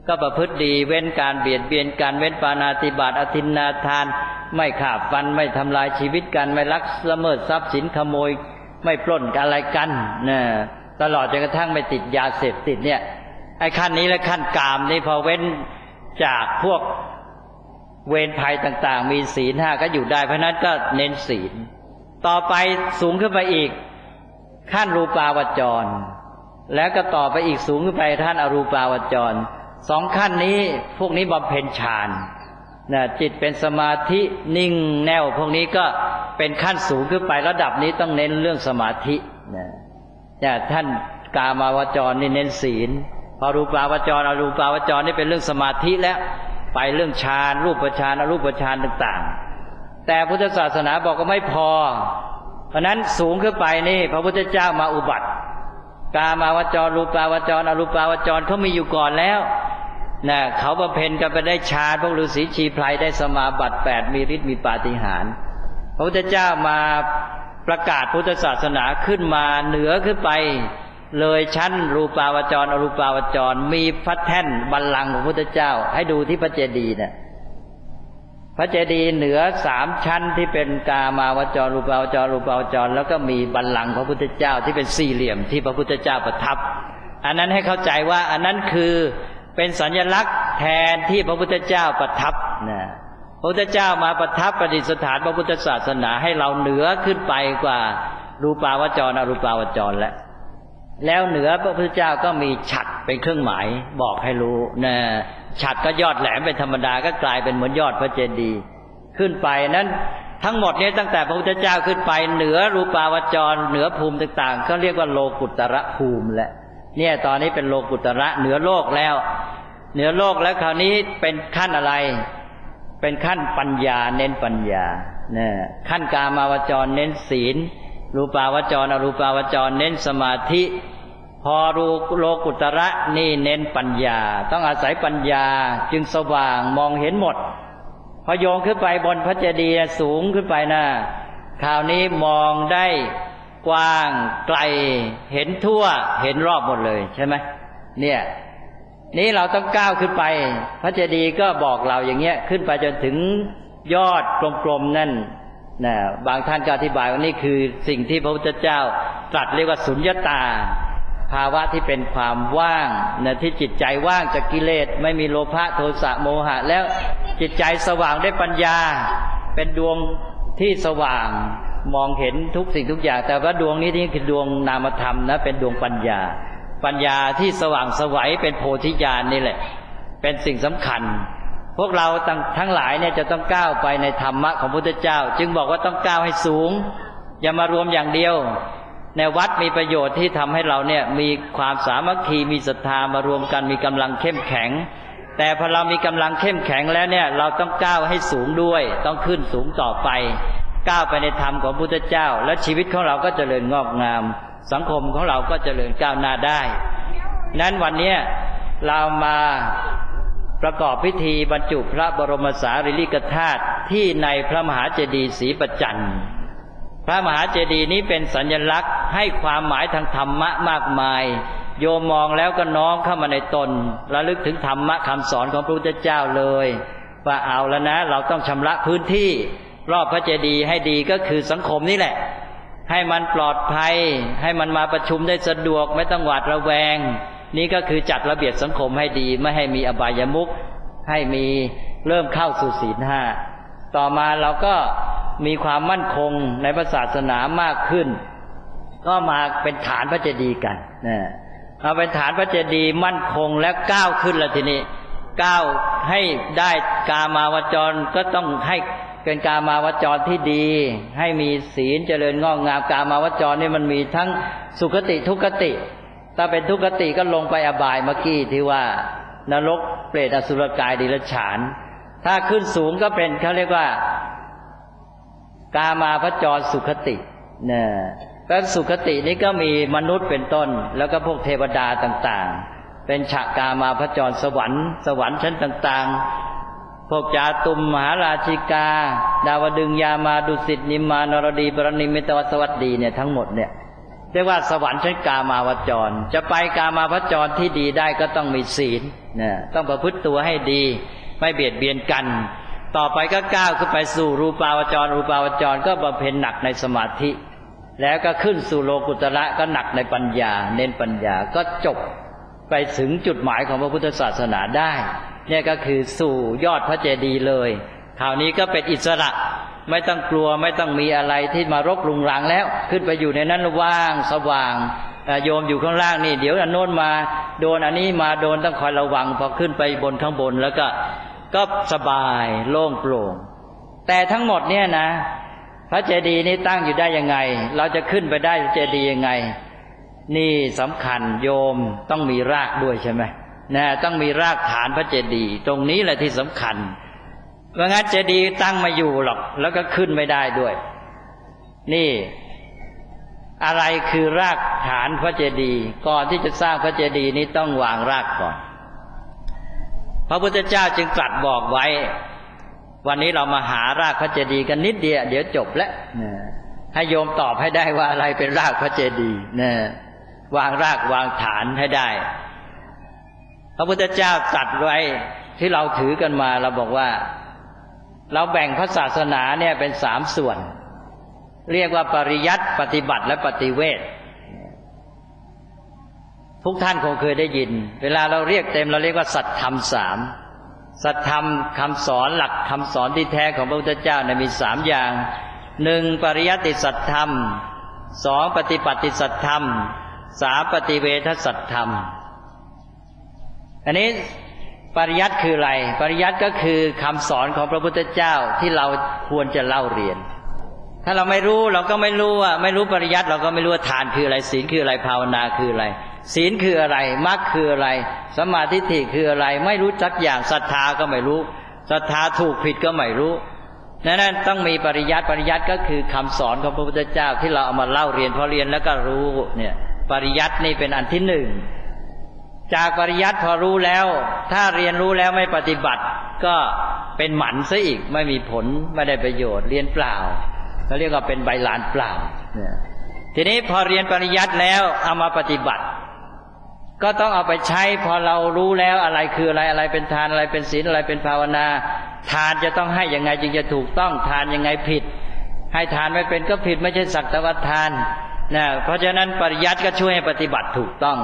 ก็ประพฤติดีเว้นการเบียดเบียนกันเว้นปาณาติบาตอทินนาทานไม่ฆ่าฟันไม่ทำลายชีวิตกันไม่ลักละเมิดทรัพย์สินขโมยไม่ปล้นอะไรกันนะตลอดจนกระทั่งไม่ติดยาเสพติดเนี่ยไอ้ขั้นนี้และขั้นกามนี่พอเว้นจากพวกเวรภัยต่างๆมีศีล 5ก็อยู่ได้เพราะนั้นก็เน้นศีลต่อไปสูงขึ้นไปอีกขั้นรูปาวจรแล้วก็ต่อไปอีกสูงขึ้นไปท่านอรูปาวจร2ขั้นนี้พวกนี้บำเพ็ญฌานนะจิตเป็นสมาธินิ่งแน่วพวกนี้ก็เป็นขั้นสูงขึ้นไประดับนี้ต้องเน้นเรื่องสมาธินะท่านกามาวจรนี่เน้นศีลพอรูปาวจรอรูปาวจรนี่เป็นเรื่องสมาธิแล้วไปเรื่องฌานรูปฌานอรูปฌานต่างๆแต่พุทธศาสนาบอกก็ไม่พอเพราะนั้นสูงขึ้นไปนี่พระพุทธเจ้ามาอุบัติกามาวจรรูปาวจรอรูปาวจรเขามีอยู่ก่อนแล้วนะเขาบำเพ็ญกันไปได้ฌานพวกฤาษีชีไพรได้สมาบัติ8มีฤทธิ์มีปาฏิหาริย์พระพุทธเจ้ามาประกาศพุทธศาสนาขึ้นมาเหนือขึ้นไปเลยชั้นรูปาวจรอรูปาวจรมีพระแท่นบัลลังก์ของพระพุทธเจ้าให้ดูที่พระเจดีย์เนี่ยพระเจดีย์เหนือ3ชั้นที่เป็นกามาวจรรูปาวจรรูปาวจรแล้วก็มีบัลลังก์พระพุทธเจ้าที่เป็นสี่เหลี่ยมที่พระพุทธเจ้าประทับอันนั้นให้เข้าใจว่าอันนั้นคือเป็นสัญลักษณ์แทนที่พระพุทธเจ้าประทับนะพระพุทธเจ้ามาประทับประดิษฐานพระพุทธศาสนาให้เราเหนือขึ้นไปกว่ารูปาวจรอรูปาวจรแล้วเหนือพระพุทธเจ้าก็มีฉัตรเป็นเครื่องหมายบอกให้รู้นะฉัตรก็ยอดแหลมเป็นธรรมดาก็กลายเป็นเหมือนยอดพระเจดีย์ขึ้นไปนั้นทั้งหมดนี้ตั้งแต่พระพุทธเจ้าขึ้นไปเหนือรูปาวจรเหนือภูมิต่างๆเขาเรียกว่าโลกุตระภูมิแหละเนี่ยตอนนี้เป็นโลกุตระเหนือโลกแล้วเหนือโลกแล้วคราวนี้เป็นขั้นอะไรเป็นขั้นปัญญาเน้นปัญญานะขั้นกามาวจรเน้นศีลรูปาวจรอรูปาวจรเน้นสมาธิพอโลกุตระนี่เน้นปัญญาต้องอาศัยปัญญาจึงสว่างมองเห็นหมดพอโยงขึ้นไปบนพระเจดีย์สูงขึ้นไปนะคราวนี้มองได้กว้างไกลเห็นทั่วเห็นรอบหมดเลยใช่ไหมเนี่ยนี่เราต้องก้าวขึ้นไปพระเจดีย์ก็บอกเราอย่างเงี้ยขึ้นไปจนถึงยอดกลมๆนั่นนะบางท่านก็อธิบายว่านี่คือสิ่งที่พระพุทธเจ้าตรัสเรียกว่าสุญญตาภาวะที่เป็นความว่างนะที่จิตใจว่างจากกิเลสไม่มีโลภะโทสะโมหะแล้วจิตใจสว่างได้ปัญญาเป็นดวงที่สว่างมองเห็นทุกสิ่งทุกอย่างแต่ว่าดวงนี้นี่คือดวงนามธรรมนะเป็นดวงปัญญาที่สว่างไสวเป็นโพธิญาณนี่แหละเป็นสิ่งสำคัญพวกเราทั้งหลายเนี่ยจะต้องก้าวไปในธรรมะของพระพุทธเจ้าจึงบอกว่าต้องก้าวให้สูงอย่ามารวมอย่างเดียวในวัดมีประโยชน์ที่ทำให้เราเนี่ยมีความสามัคคีมีศรัทธามารวมกันมีกำลังเข้มแข็งแต่พอเรามีกำลังเข้มแข็งแล้วเนี่ยเราต้องก้าวให้สูงด้วยต้องขึ้นสูงต่อไปก้าวไปในธรรมของพระพุทธเจ้าและชีวิตของเราก็เจริญงอกงามสังคมของเราก็เจริญก้าวหน้าได้นั้นวันนี้เรามาประกอบพิธีบรรจุพระบรมสารีริกธาตุที่ในพระมหาเจดีย์ศรีประจันทร์พระมหาเจดีย์นี้เป็นสัญลักษณ์ให้ความหมายทางธรรมะมากมายโยมมองแล้วก็น้อมเข้ามาในตนระลึกถึงธรรมะคำสอนของพระพุทธเจ้าเลยว่าเอาแล้วนะเราต้องชำระพื้นที่รอบพระเจดีย์ให้ดีก็คือสังคมนี่แหละให้มันปลอดภัยให้มันมาประชุมได้สะดวกไม่ต้องหวาดระแวงนี่ก็คือจัดระเบียบสังคมให้ดีไม่ให้มีอบายมุขให้มีเริ่มเข้าสู่ศีล 5ต่อมาเราก็มีความมั่นคงในพระศาสนามากขึ้นก็มาเป็นฐานพระเจดีย์กันนะเอาเป็นฐานพระเจดีย์มั่นคงและก้าวขึ้นแล้วทีนี้ก้าวให้ได้กามาวจรก็ต้องให้เป็นกามาวจรที่ดีให้มีศีลเจริญงอกงามกามาวจรนี่มันมีทั้งสุคติทุกขติถ้าเป็นทุกขติก็ลงไปอบายเมื่อกี้ที่ว่านรกเปรตอสุรกายเดรัจฉานถ้าขึ้นสูงก็เป็นเขาเรียกว่ากามาพจรสุคติเนี่ยแล้วสุคตินี้ก็มีมนุษย์เป็นต้นแล้วก็พวกเทวดาต่างๆเป็นฉกามาพจรสวรรค์ชั้นต่างๆพวกจาตุมมหาราชิกาดาวดึงยามาดุสิตนิมมานรดีปรณิมิตวสวัสดีเนี่ยทั้งหมดเนี่ยเรียกว่าสวรรค์ชั้นกามาวจรจะไปกามาวจรที่ดีได้ก็ต้องมีศีลนะต้องประพฤติตัวให้ดีไม่เบียดเบียนกันต่อไปก็ก้าวขึ้นไปสู่รูปาวจรรูปาวจรก็บำเพ็ญหนักในสมาธิแล้วก็ขึ้นสู่โลกุตระก็หนักในปัญญาเน้นปัญญาก็จบไปถึงจุดหมายของพระพุทธศาสนาได้เนี่ยก็คือสู่ยอดพระเจดีย์เลยคราวนี้ก็เป็นอิสระไม่ต้องกลัวไม่ต้องมีอะไรที่มารบรุงรังแล้วขึ้นไปอยู่ในนั้นว่างสว่างโยมอยู่ข้างล่างนี่เดี๋ยวอันโน้นมาโดนอันนี้มาโดนต้องคอยระวังพอขึ้นไปบนข้างบนแล้วก็สบายโล่งโปร่งแต่ทั้งหมดเนี่ยนะพระเจดีย์นี้ตั้งอยู่ได้ยังไงเราจะขึ้นไปได้เจดีย์ยังไงนี่สำคัญโยมต้องมีรากด้วยใช่ไหมนะต้องมีรากฐานพระเจดีย์ตรงนี้แหละที่สำคัญเพราะงั้นเจดีย์ตั้งไม่อยู่หรอกแล้วก็ขึ้นไม่ได้ด้วยนี่อะไรคือรากฐานพระเจดีย์ก่อนที่จะสร้างพระเจดีย์นี้ต้องวางรากก่อนพระพุทธเจ้าจึงตรัสบอกไว้วันนี้เรามาหารากพระเจดีย์กันนิดเดียวเดี๋ยวจบแล้วให้โยมตอบให้ได้ว่าอะไรเป็นรากพระเจดีย์วางรากวางฐานให้ได้พระพุทธเจ้าตรัสไว้ที่เราถือกันมาเราบอกว่าเราแบ่งพระศาสนาเนี่ยเป็น3ส่วนเรียกว่าปริยัติปฏิบัติและปฏิเวททุกท่านคงเคยได้ยินเวลาเราเรียกเต็มเราเรียกว่าสัจธรรม3สัจธรรมคำสอนหลักคำสอนที่แท้ของพระพุทธเจ้าเนี่ยมี3อย่าง1ปริยัติสัจธรรม2ปฏิบัติสัจธรรม3ปฏิเวทสัจธรรมอันนี้ปริยัติคืออะไรปริยัติก็คือคำสอนของพระพุทธเจ้าที่เราควรจะเล่าเรียนถ้าเราไม่รู้เราก็ไม่รู้ว่าไม่รู้ปริยัติเราก็ไม่รู้ว่าทานคืออะไรศีลคืออะไรภาวนาคืออะไรศีลคืออะไรมรรคคืออะไรสัมมาทิฏฐิคืออะไรไม่รู้จักอย่างศรัทธาก็ไม่รู้ศรัทธาถูกผิดก็ไม่รู้นั้นต้องมีปริยัติปริยัติก็คือคำสอนของพระพุทธเจ้าที่เราเอามาเล่าเรียนพอเรียนแล้วก็รู้เนี่ยปริยัตินี่เป็นอันที่1จากปริยัติพอรู้แล้วถ้าเรียนรู้แล้วไม่ปฏิบัติก็เป็นหมันซะอีกไม่มีผลไม่ได้ประโยชน์เรียนเปล่าเขาเรียกว่าเป็นใบลานเปล่าเนี่ยทีนี้พอเรียนปริยัติแล้วเอามาปฏิบัติก็ต้องเอาไปใช้พอเรารู้แล้วอะไรคืออะไรอะไรเป็นทานอะไรเป็นศีลอะไรเป็นภาวนาทานจะต้องให้ยังไงจึงจะถูกต้องทานยังไงผิดให้ทานไม่เป็นก็ผิดไม่ใช่สักแต่ว่าทานนะเพราะฉะนั้นปริยัติก็ช่วยให้ปฏิบัติถูกต้อง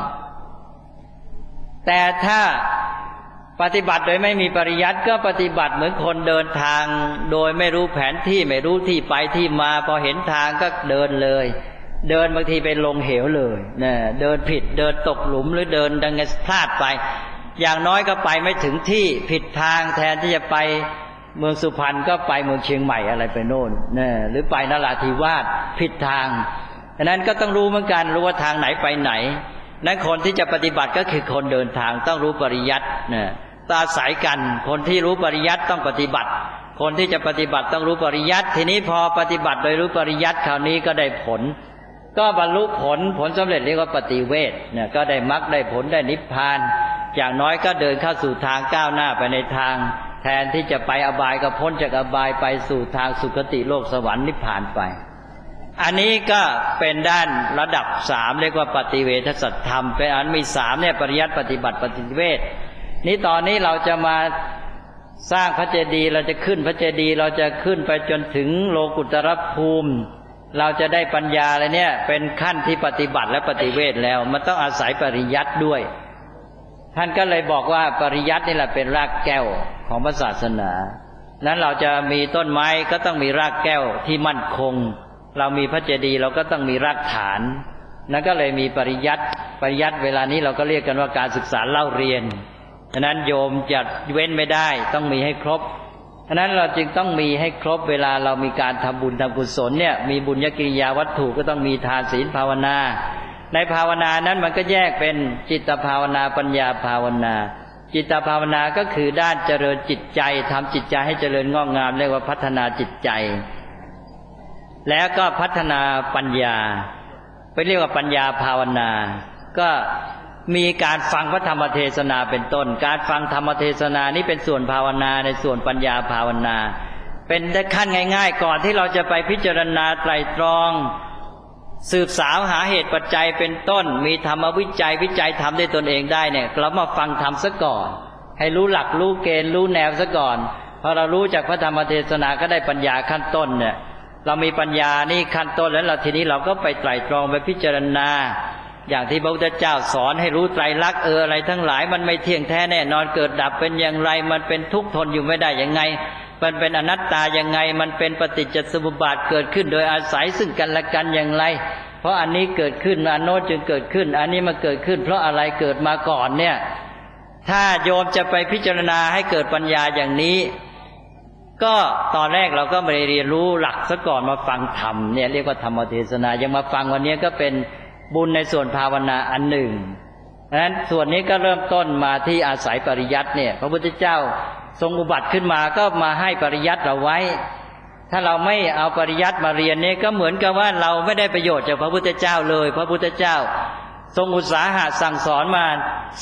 แต่ถ้าปฏิบัติโดยไม่มีปริยัติก็ปฏิบัติเหมือนคนเดินทางโดยไม่รู้แผนที่ไม่รู้ที่ไปที่มาพอเห็นทางก็เดินเลยเดินบางทีไปลงเหวเลยนะเดินผิดเดินตกหลุมหรือเดินดังไงพลาดไปอย่างน้อยก็ไปไม่ถึงที่ผิดทางแทนที่จะไปเมืองสุพรรณก็ไปเมืองเชียงใหม่อะไรไปโน่นนะหรือไปนราธิวาสผิดทางฉะนั้นก็ต้องรู้เหมือนกันรู้ว่าทางไหนไปไหนนั้นคนที่จะปฏิบัติก็คือคนเดินทางต้องรู้ปริยัตินะต้องอาศัยกันคนที่รู้ปริยัติต้องปฏิบัติคนที่จะปฏิบัติต้องรู้ปริยัติทีนี้พอปฏิบัติโดยรู้ปริยัติคราวนี้ก็ได้ผลก็บรรลุผลสำเร็จเรียกว่าปฏิเวทเนี่ยก็ได้มรรคได้ผลได้นิพพานอย่างน้อยก็เดินเข้าสู่ทางก้าวหน้าไปในทางแทนที่จะไปอบายก็พ้นจากอบายไปสู่ทางสุคติโลกสวรรค์นิพพานไปอันนี้ก็เป็นด้านระดับ3เรียกว่าปฏิเวทสัจธรรมเป็นอันมี3เนี่ยปริยัติปฏิบัติปฏิเวทนี้ตอนนี้เราจะมาสร้างพระเจดีย์เราจะขึ้นพระเจดีย์เราจะขึ้นไปจนถึงโลกุตรภูมิเราจะได้ปัญญาอะไรเนี่ยเป็นขั้นที่ปฏิบัติและปฏิเวทแล้วมันต้องอาศัยปริยัติด้วยท่านก็เลยบอกว่าปริยัตินี่แหละเป็นรากแก้วของศาสนานั้นเราจะมีต้นไม้ก็ต้องมีรากแก้วที่มั่นคงเรามีพระเจดีย์เราก็ต้องมีรากฐานนั้นก็เลยมีปริยัติเวลานี้เราก็เรียกกันว่าการศึกษาเล่าเรียนฉะนั้นโยมจะเว้นไม่ได้ต้องมีให้ครบฉะนั้นเราจึงต้องมีให้ครบเวลาเรามีการทำบุญทำกุศลเนี่ยมีบุญญกิริยาวัตถุก็ต้องมีทานศีลภาวนาในภาวนานั้นมันก็แยกเป็นจิตภาวนาปัญญาภาวนาจิตภาวนาก็คือด้านเจริญจิตใจทำจิตใจให้เจริญงอกงามเรียกว่าพัฒนาจิตใจแล้วก็พัฒนาปัญญาไปเรียกว่าปัญญาภาวนาก็มีการฟังพระธรรมเทศนาเป็นต้นการฟังธรรมเทศนานี้เป็นส่วนภาวนาในส่วนปัญญาภาวนาเป็นขั้นง่ายๆก่อนที่เราจะไปพิจารณาไตร่ตรองสืบสาวหาเหตุปัจจัยเป็นต้นมีธรรมวิจัยวิจัยธรรมด้วยตนเองได้เนี่ยเรามาฟังธรรมซะก่อนให้รู้หลักรู้เกณฑ์รู้แนวซะก่อนพอเรารู้จากพระธรรมเทศนาก็ได้ปัญญาขั้นต้นเนี่ยเรามีปัญญานี่ขั้นต้นแล้วเราทีนี้เราก็ไปไตร่ตรองไปพิจารณาอย่างที่พระพุทธเจ้าสอนให้รู้ไตรลักษณ์อะไรทั้งหลายมันไม่เที่ยงแท้แน่นอนเกิดดับเป็นอย่างไรมันเป็นทุกข์ทนอยู่ไม่ได้ยังไงมันเป็นอนัตตายังไงมันเป็นปฏิจจสมุปบาทเกิดขึ้นโดยอาศัยซึ่งกันและกันอย่างไรเพราะอันนี้เกิดขึ้นอันโน้นจึงเกิดขึ้นอันนี้มาเกิดขึ้นเพราะอะไรเกิดมาก่อนเนี่ยถ้าโยมจะไปพิจารณาให้เกิดปัญญาอย่างนี้ก็ตอนแรกเราก็ไม่ได้เรียนรู้หลักซะก่อนมาฟังธรรมเนี่ยเรียกว่าธรรมเทศนายังมาฟังวันนี้ก็เป็นบุญในส่วนภาวนาอันหนึ่งดังนั้นส่วนนี้ก็เริ่มต้นมาที่อาศัยปริยัติเนี่ยพระพุทธเจ้าทรงอุบัติขึ้นมาก็มาให้ปริยัติเราไว้ถ้าเราไม่เอาปริยัติมาเรียนเนี่ยก็เหมือนกับว่าเราไม่ได้ประโยชน์จากพระพุทธเจ้าเลยพระพุทธเจ้าทรงอุตสาหะสั่งสอนมา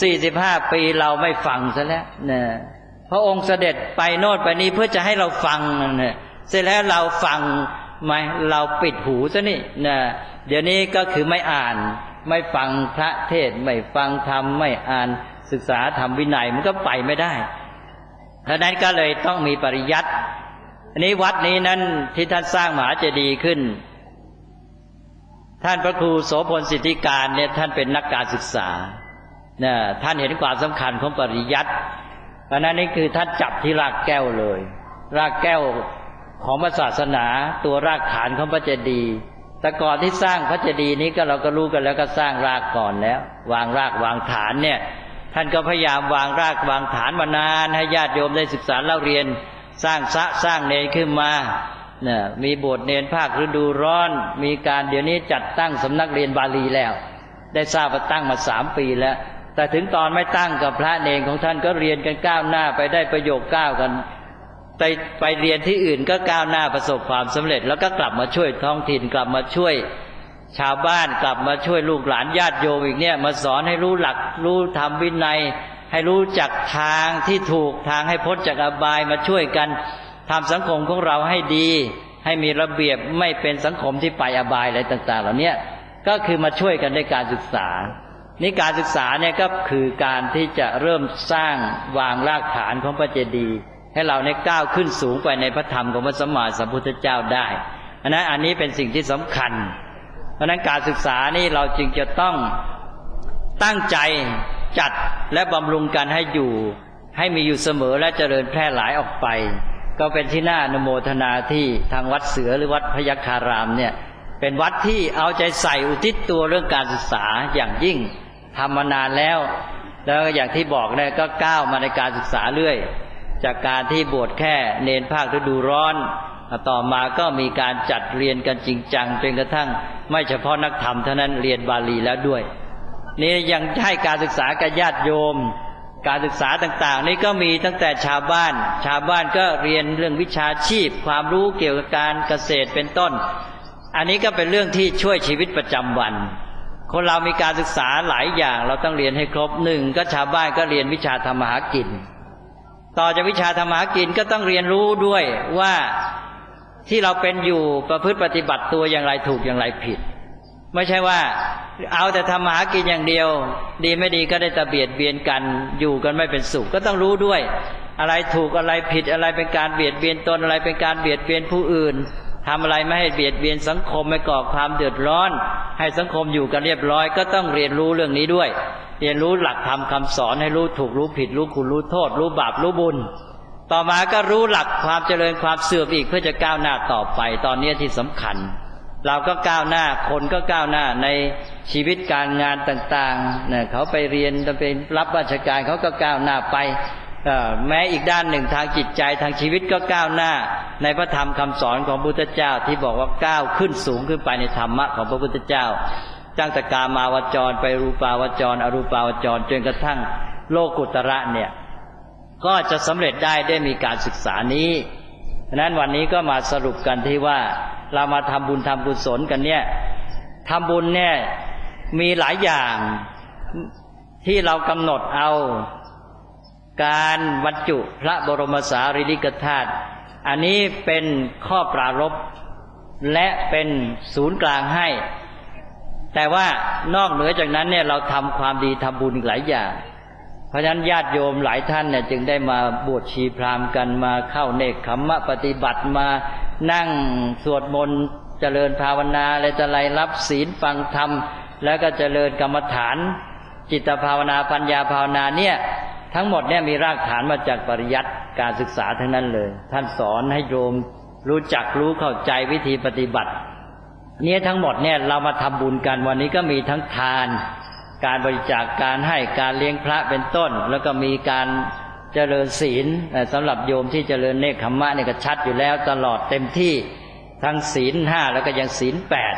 45ปีเราไม่ฟังซะแล้วนะพระองค์เสด็จไปโน่นไปนี้เพื่อจะให้เราฟังนะเสร็จแล้วเราฟังไหมเราปิดหูซะนี่นะเดี๋ยวนี้ก็คือไม่อ่านไม่ฟังพระเทศน์ไม่ฟังธรรมไม่อ่านศึกษาธรรมวินัยมันก็ไปไม่ได้เพราะนั้นก็เลยต้องมีปริยัติอันนี้วัดนี้นั้นที่ท่านสร้างมหาเจดีย์ขึ้นท่านพระครูโสพลสิทธิการเนี่ยท่านเป็นนักการศึกษาท่านเห็นความสำคัญของปริยัติเพราะนั้นนี่คือท่านจับที่รากแก้วเลยรากแก้วของศาสนาตัวรากฐานของพระเจดีย์แต่ก่อนที่สร้างพระเจดีย์นี้ก็เราก็รู้กันแล้วก็สร้างรากก่อนแล้ววางรากวางฐานเนี่ยท่านก็พยายามวางรากวางฐานมานานให้ญาติโยมได้ศึกษาเล่าเรียนสร้างสร้างเนรขึ้นมาเนี่ยมีบวชเนรภาคฤดูร้อนมีการเดี๋ยวนี้จัดตั้งสำนักเรียนบาลีแล้วได้ทราบว่าตั้งมา3 ปีแล้วแต่ถึงตอนไม่ตั้งกับพระเนรของท่านก็เรียนกันก้าวหน้าไปได้ประโยค9กันไปเรียนที่อื่นก็ก้าวหน้าประสบความสำเร็จแล้วก็กลับมาช่วยท้องถิ่นกลับมาช่วยชาวบ้านกลับมาช่วยลูกหลานญาติโยมอีกเนี่ยมาสอนให้รู้หลักรู้ธรรมวินัยให้รู้จักทางที่ถูกทางให้พ้นจากอบายมาช่วยกันทำสังคมของเราให้ดีให้มีระเบียบไม่เป็นสังคมที่ไปอบายอะไรต่างๆเหล่านี้ก็คือมาช่วยกันในการศึกษานี่การศึกษาเนี่ยก็คือการที่จะเริ่มสร้างวางรากฐานของพระเจดีย์ให้เราเนี่ยก้าวขึ้นสูงไปในพระธรรมของพระสัมมาสัมพุทธเจ้าได้อันนี้เป็นสิ่งที่สำคัญเพราะนั้นการศึกษานี่เราจึงจะต้องตั้งใจจัดและบำรุงกันให้อยู่ให้มีอยู่เสมอและเจริญแพร่หลายออกไปก็เป็นที่น่าอนุโมทนาที่ทางวัดเสือหรือวัดพยัคฆารามเนี่ยเป็นวัดที่เอาใจใส่อุทิศตัวเรื่องการศึกษาอย่างยิ่งทำมานานแล้วอย่างที่บอกเนี่ยก็ก้าวมาในการศึกษาเรื่อยจากการที่บวชแค่เนรภาคฤดูร้อนต่อมาก็มีการจัดเรียนกันจริงจังจนกระทั่งไม่เฉพาะนักธรรมเท่านั้นเรียนบาลีแล้วด้วยนี่ยังให้การศึกษากับญาติโยมการศึกษาต่างๆนี่ก็มีตั้งแต่ชาวบ้านก็เรียนเรื่องวิชาชีพความรู้เกี่ยวกับการเกษตรเป็นต้นอันนี้ก็เป็นเรื่องที่ช่วยชีวิตประจำวันคนเรามีการศึกษาหลายอย่างเราต้องเรียนให้ครบ1ก็ชาวบ้านก็เรียนวิชาทำมาหากินต่อจากวิชาทำมาหากินก็ต้องเรียนรู้ด้วยว่าที่เราเป็นอยู่ประพฤติปฏิบัติตัวอย่างไรถูกอย่างไรผิดไม่ใช่ว่าเอาแต่ทำมาหากินอย่างเดียวดีไม่ดีก็ได้แต่เบียดเบียนกันอยู่กันไม่เป็นสุขก็ต้องรู้ด้วยอะไรถูกอะไรผิดอะไรเป็นการเบียดเบียนตนอะไรเป็นการเบียดเบียนผู้อื่นทำอะไรไม่ให้เบียดเบียนสังคมไม่ก่อความเดือดร้อนให้สังคมอยู่กันเรียบร้อยก็ต้องเรียนรู้เรื่องนี้ด้วยเรียนรู้หลักธรรมคำสอนให้รู้ถูกรู้ผิดรู้คุณรู้โทษรู้บาปรู้บุญต่อมาก็รู้หลักความเจริญความเสื่อมอีกเพื่อจะก้าวหน้าต่อไปตอนนี้ที่สำคัญเราก็ก้าวหน้าคนก็ก้าวหน้าในชีวิตการงานต่างๆเนี่ยเขาไปเรียนไปรับราชการเขาก็ก้าวหน้าไปแม้อีกด้านหนึ่งทางจิตใจทางชีวิตก็ก้าวหน้าในพระธรรมคำสอนของพระพุทธเจ้าที่บอกว่าก้าวขึ้นสูงขึ้นไปในธรรมะของพระพุทธเจ้าตั้งแต่กามาวจรไปรูปาวจรอรูปาวจรจนกระทั่งโลกุตระเนี่ยก็จะสำเร็จได้มีการศึกษานี้ฉะนั้นวันนี้ก็มาสรุปกันที่ว่าเรามาทำบุญทำกุศลกันเนี่ยทำบุญเนี่ยมีหลายอย่างที่เรากำหนดเอาการบรรจุพระบรมสารีริกธาตุอันนี้เป็นข้อปรารภและเป็นศูนย์กลางให้แต่ว่านอกเหนือจากนั้นเนี่ยเราทำความดีทำบุญอีกหลายอย่างเพราะฉะนั้นญาติโยมหลายท่านเนี่ยจึงได้มาบวชชีพราหมณ์กันมาเข้าเนกขัมมะปฏิบัติมานั่งสวดมนต์เจริญภาวนาอะไรรับศีลฟังธรรมแล้วก็เจริญกรรมฐานจิตภาวนาปัญญาภาวนาเนี่ยทั้งหมดเนี่ยมีรากฐานมาจากปริยัติการศึกษาทั้งนั้นเลยท่านสอนให้โยมรู้จักรู้เข้าใจวิธีปฏิบัติเนี่ยทั้งหมดเนี่ยเรามาทำบุญกันวันนี้ก็มีทั้งทานการบริจาคการให้การเลี้ยงพระเป็นต้นแล้วก็มีการเจริญศีลสำหรับโยมที่เจริญเนกขัมมะเนี่ยก็ชัดอยู่แล้วตลอดเต็มที่ทั้งศีล5แล้วก็ยังศีล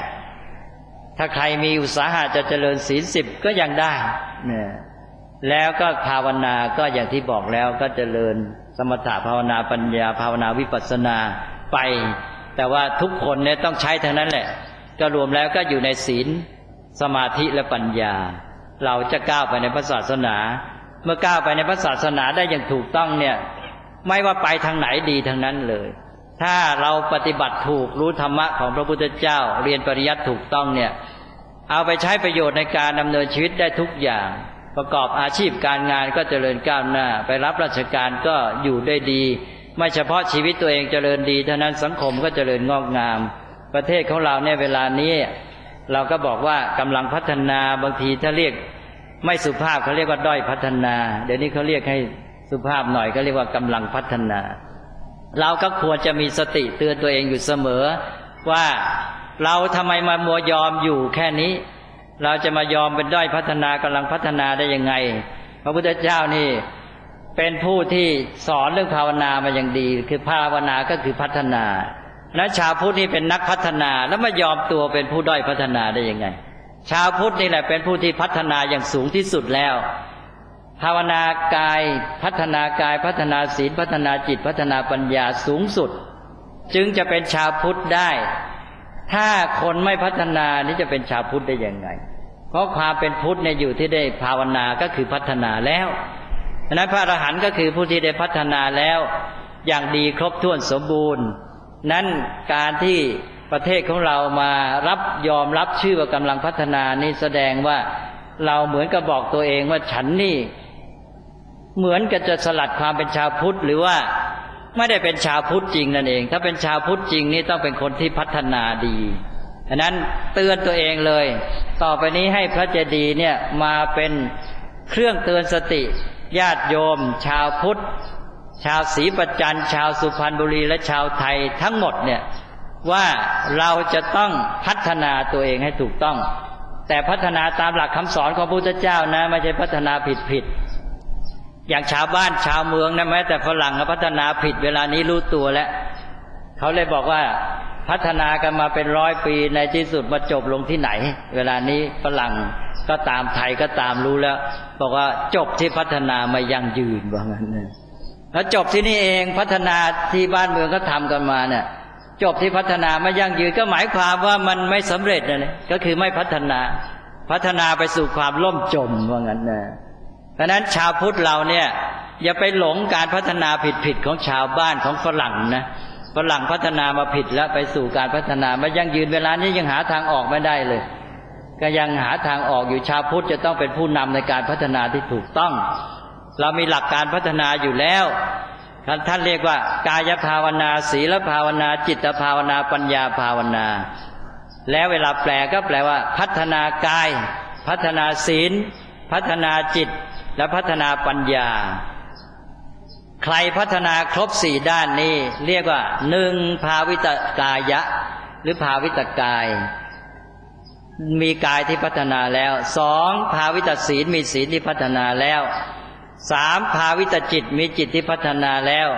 8ถ้าใครมีอุตสาหะจะเจริญศีล10ก็ยังได้เนี่ยแล้วก็ภาวนาก็อย่างที่บอกแล้วก็เจริญสมถะภาวนาปัญญาภาวนาวิปัสสนาไปแต่ว่าทุกคนเนี่ยต้องใช้ทั้งนั้นแหละก็รวมแล้วก็อยู่ในศีลสมาธิและปัญญาเราจะก้าวไปในพระศาสนาเมื่อก้าวไปในพระศาสนาได้อย่างถูกต้องเนี่ยไม่ว่าไปทางไหนดีทั้งนั้นเลยถ้าเราปฏิบัติถูกรู้ธรรมะของพระพุทธเจ้าเรียนปริยัติถูกต้องเนี่ยเอาไปใช้ประโยชน์ในการดำเนินชีวิตได้ทุกอย่างประกอบอาชีพการงานก็เจริญก้าวหน้าไปรับราชการก็อยู่ได้ดีไม่เฉพาะชีวิตตัวเองเจริญดีเท่านั้นสังคมก็เจริญงอกงามประเทศของเราเนี่ยเวลานี้เราก็บอกว่ากำลังพัฒนาบางทีถ้าเรียกไม่สุภาพเขาเรียกว่าด้อยพัฒนาเดี๋ยวนี้เขาเรียกให้สุภาพหน่อยก็เรียกว่ากำลังพัฒนาเราก็ควรจะมีสติเตือนตัวเองอยู่เสมอว่าเราทำไมมามัวยอมอยู่แค่นี้เราจะมายอมเป็นด้อยพัฒนากำลังพัฒนาได้ยังไงพระพุทธเจ้านี่เป็นผู้ที่สอนเรื่องภาวนามาอย่างดีคือภาวนาก็คือพัฒนาและชาวพุทธนี่เป็นนักพัฒนาแล้วมายอมตัวเป็นผู้ด้อยพัฒนาได้ยังไงชาวพุทธนี่แหละเป็นผู้ที่พัฒนาอย่างสูงที่สุดแล้วภาวนากายพัฒนากายพัฒนาศีลพัฒนาจิตพัฒนาปัญญาสูงสุดจึงจะเป็นชาวพุทธได้ถ้าคนไม่พัฒนานี่จะเป็นชาวพุทธได้ยังไงเพราะความเป็นพุทธเนี่ยอยู่ที่ได้ภาวนาก็คือพัฒนาแล้วฉะนั้นพระอรหันต์ก็คือผู้ที่ได้พัฒนาแล้วอย่างดีครบถ้วนสมบูรณ์นั้นการที่ประเทศของเรามายอมรับชื่อว่ากำลังพัฒนานี่แสดงว่าเราเหมือนกับบอกตัวเองว่าฉันนี่เหมือนกับจะสลัดความเป็นชาวพุทธหรือว่าไม่ได้เป็นชาวพุทธจริงนั่นเองถ้าเป็นชาวพุทธจริงนี่ต้องเป็นคนที่พัฒนาดีฉะนั้นเตือนตัวเองเลยต่อไปนี้ให้พระเจดีย์เนี่ยมาเป็นเครื่องเตือนสติญาติโยมชาวพุทธชาวศรีประจันทร์ชาวสุพรรณบุรีและชาวไทยทั้งหมดเนี่ยว่าเราจะต้องพัฒนาตัวเองให้ถูกต้องแต่พัฒนาตามหลักคำสอนของพระพุทธเจ้านะไม่ใช่พัฒนาผิดอย่างชาวบ้านชาวเมืองนะแม้แต่ฝรั่งก็พัฒนาผิดเวลานี้รู้ตัวแล้วเขาเลยบอกว่าพัฒนากันมาเป็น100 ปีในที่สุดมาจบลงที่ไหนเวลานี้ฝรั่งก็ตามไทยก็ตามรู้แล้วบอกว่าจบที่พัฒนาไม่ยั่งยืนว่างั้นนะแล้วจบที่นี่เองพัฒนาที่บ้านเมืองก็ทำกันมาเนี่ยจบที่พัฒนาไม่ยั่งยืนก็หมายความว่ามันไม่สำเร็จนะก็คือไม่พัฒนาไปสู่ความล่มจมว่างั้นนะเพราะนั้นชาวพุทธเราเนี่ยอย่าไปหลงการพัฒนาผิดของชาวบ้านของฝรั่งนะฝรั่งพัฒนามาผิดแล้วไปสู่การพัฒนาไม่ยั่งยืนเวลานี้ยังหาทางออกไม่ได้เลยก็ยังหาทางออกอยู่ชาวพุทธจะต้องเป็นผู้นำในการพัฒนาที่ถูกต้องเรามีหลักการพัฒนาอยู่แล้วท่านเรียกว่ากายภาวนาศีลภาวนาจิตภาวนาปัญญาภาวนาแล้วเวลาแปลก็แปลว่าพัฒนากายพัฒนาศีลพัฒนาจิตและพัฒนาปัญญาใครพัฒนาครบ4ด้านนี้เรียกว่า1ภาวิตกายะหรือภาวิตกายมีกายที่พัฒนาแล้ว2ภาวิตศีลมีศีลที่พัฒนาแล้ว3ภาวิตจิตมีจิตที่พัฒนาแล้ว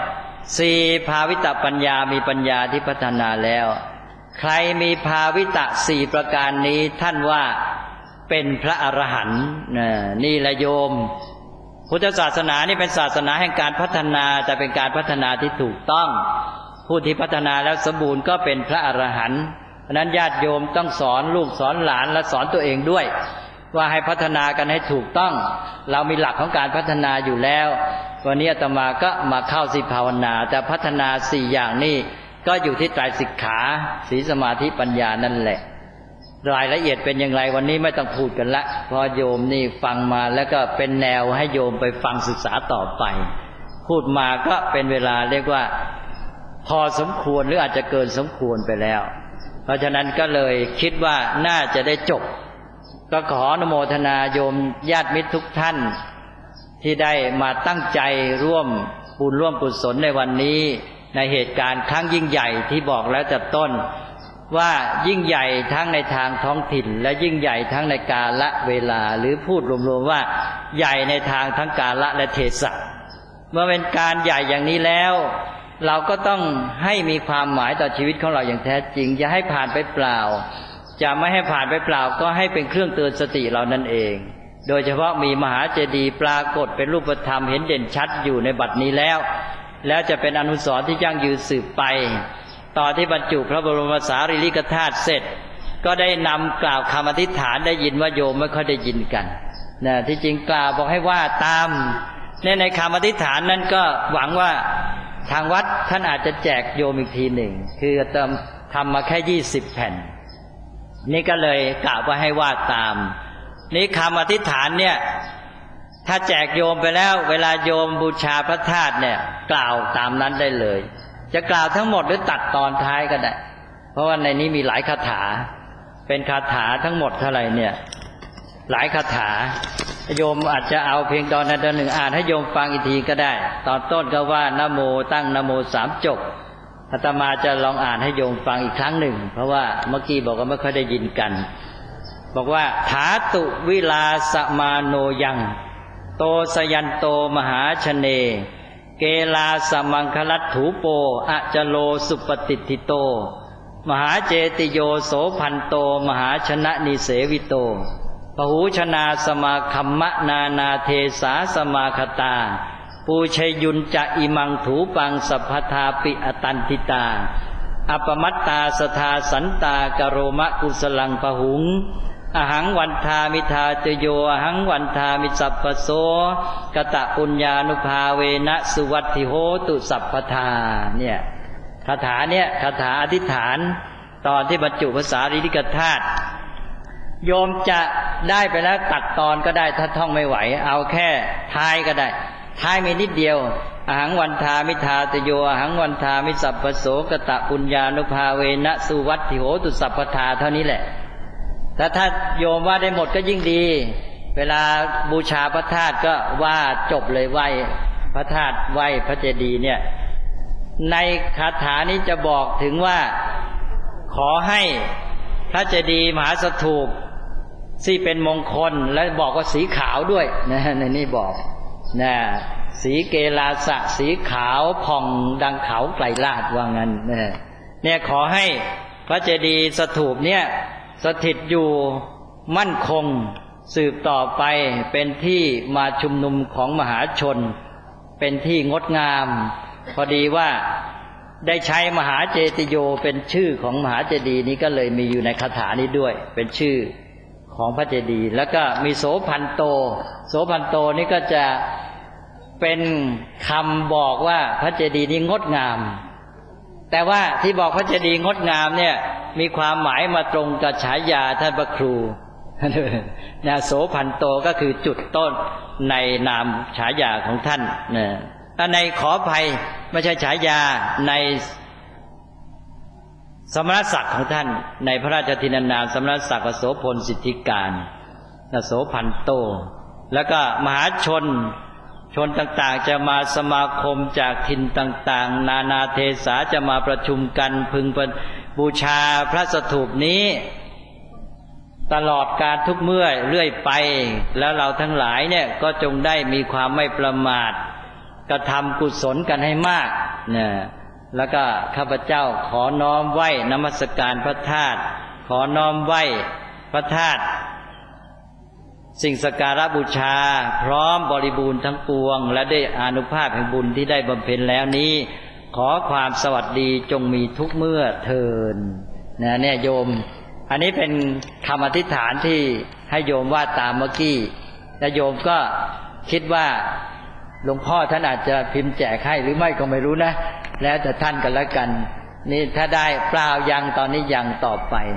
4ภาวิตปัญญามีปัญญาที่พัฒนาแล้วใครมีภาวิต4ประการนี้ท่านว่าเป็นพระอรหันต์นี่แหละโยมพุทธศาสนานี่เป็นศาสนาแห่งการพัฒนาแต่เป็นการพัฒนาที่ถูกต้องผู้ที่พัฒนาแล้วสมบูรณ์ก็เป็นพระอรหันต์เพราะนั้นญาติโยมต้องสอนลูกสอนหลานและสอนตัวเองด้วยว่าให้พัฒนากันให้ถูกต้องเรามีหลักของการพัฒนาอยู่แล้ววันนี้อาตมาก็มาเข้าสิภาวนาแต่พัฒนา4อย่างนี้ก็อยู่ที่ไตรสิกขาศีลสมาธิปัญญานั่นแหละรายละเอียดเป็นอย่างไรวันนี้ไม่ต้องพูดกันละเพราะโยมนี่ฟังมาแล้วก็เป็นแนวให้โยมไปฟังศึกษาต่อไปพูดมาก็เป็นเวลาเรียกว่าพอสมควรหรืออาจจะเกินสมควรไปแล้วเพราะฉะนั้นก็เลยคิดว่าน่าจะได้จบก็ขออนุโมทนาโยมญาติมิตรทุกท่านที่ได้มาตั้งใจร่วมบุญร่วมกุศลในวันนี้ในเหตุการณ์ครั้งยิ่งใหญ่ที่บอกแล้วแต่ต้นว่ายิ่งใหญ่ทั้งในทางท้องถิ่นและยิ่งใหญ่ทั้งในกาลเวลาหรือพูดรวมๆว่าใหญ่ในทางทั้งกาลและเทศะเมื่อเป็นการใหญ่อย่างนี้แล้วเราก็ต้องให้มีความหมายต่อชีวิตของเราอย่างแท้จริงอย่าให้ผ่านไปเปล่าจะไม่ให้ผ่านไปเปล่าก็ให้เป็นเครื่องเตือนสติเรานั่นเองโดยเฉพาะมีมหาเจดีย์ปรากฏเป็นรูปธรรมเห็นเด่นชัดอยู่ในบัดนี้แล้วจะเป็นอนุสรณ์ที่ยั่งยืนสืบไปตอนที่บรรจุพระบรมสารีริกธาตุเสร็จก็ได้นำกล่าวคำอธิษฐานได้ยินว่าโยมไม่ค่อยได้ยินกันนะที่จริงกล่าวบอกให้ว่าตามในคำอธิษฐานนั้นก็หวังว่าทางวัดท่านอาจจะแจกโยมอีกทีหนึ่งคือทำมาแค่20 แผ่นนี่ก็เลยกล่าวว่าให้ว่าตามนี่คำอธิษฐานเนี่ยถ้าแจกโยมไปแล้วเวลาโยมบูชาพระธาตุเนี่ยกล่าวตามนั้นได้เลยจะกล่าวทั้งหมดหรือตัดตอนท้ายก็ได้เพราะว่าในนี้มีหลายคาถาเป็นคาถาทั้งหมดเท่าไหร่เนี่ยหลายคาถาโยมอาจจะเอาเพียงตอนนั้นตอนหนึ่งอ่านให้โยมฟังอีกทีก็ได้ตอนต้นก็ว่านะโมตั้งนะโม3 จบอาตมาจะลองอ่านให้โยมฟังอีกครั้งหนึ่งเพราะว่าเมื่อกี้บอกว่าไม่ค่อยได้ยินกันบอกว่าถาตุวิลาสมาโนยังโตสยันโตมหาชเนเกลาสมังคลัตถูโปอะจโลสุปฏิทิโตมหาเจติโยโสพันโตมหาชนะนิเสวิโตปหูชนาสมาคัมมะนานาเทสาสมาคตาปูชยุนจะอิมังถูปังสัพพทาปิอตันติตาอปมัตตาสทาสันตากโรมะกุสลังปหุงอหังวันทามิทาเจโยอหังวันทามิสัพพโสกตะปุญญานุภาเวนะสุวัตถิโหตุสัพพทาเนี่ยคาถาเนี่ยคาถาอธิษฐานตอนที่บรรจุพระสารีริกธาตุโยมจะได้ไปแล้วตัดตอนก็ได้ถ้าท่องไม่ไหวเอาแค่ท้ายก็ได้ท้ายมีนิดเดียวอหังวันทามิทาเจโยอหังวันทามิสัพพโสกตะปุญญานุภาเวนะสุวัตถิโหตุสัพพทาเท่านี้แหละถ้าโยมว่าได้หมดก็ยิ่งดีเวลาบูชาพระธาตุก็ว่าจบเลยไหว้พระธาตุไหว้พระเจดีย์เนี่ยในคาถานี้จะบอกถึงว่าขอให้พระเจดีย์มหาสถูปที่เป็นมงคลและบอกว่าสีขาวด้วยนะในนี้บอกนะสีเกลาสะสีขาวผ่องดังเขาไกลลาดว่างั้นเนี่ยขอให้พระเจดีย์สถูปเนี่ยสถิตอยู่มั่นคงสืบต่อไปเป็นที่มาชุมนุมของมหาชนเป็นที่งดงามพอดีว่าได้ใช้มหาเจติโยเป็นชื่อของมหาเจดีย์นี้ก็เลยมีอยู่ในคาถานี้ด้วยเป็นชื่อของพระเจดีย์แล้วก็มีโสพันโตโสพันโตนี่ก็จะเป็นคำบอกว่าพระเจดีย์นี้งดงามแต่ว่าที่บอกพระเจดีย์งดงามเนี่ยมีความหมายมาตรงกับฉายาท่านพระครูนะโสพันโตก็คือจุดต้นในนามฉายาของท่านนะในขออภัยไม่ใช่ฉายาในสมณศักดิ์ของท่านในพระราชทินนามสมณศักดิ์โสพลสิทธิการโสพันโตแล้วก็มหาชนต่างๆจะมาสมาคมจากถิ่นต่างๆนานาเทศาจะมาประชุมกันพึงบูชาพระสถูปนี้ตลอดการทุกเมื่อเรื่อยไปแล้วเราทั้งหลายเนี่ยก็จงได้มีความไม่ประมาทกระทำกุศลกันให้มากนะแล้วก็ข้าพเจ้าขอน้อมไหว้นมัสการพระธาตุขอน้อมไหว้พระธาตุสิ่งสักการะบูชาพร้อมบริบูรณ์ทั้งปวงและได้อานุภาพแห่งบุญที่ได้บำเพ็ญแล้วนี้ขอความสวัสดีจงมีทุกเมื่อเทินเนี่ยโยมอันนี้เป็นคำอธิษฐานที่ให้โยมว่าตามเมื่อกี้และโยมก็คิดว่าหลวงพ่อท่านอาจจะพิมพ์แจกให้หรือไม่ก็ไม่รู้นะแล้วแต่ท่านกันแล้วกันนี่ถ้าได้เปล่ายังตอนนี้ยังต่อไป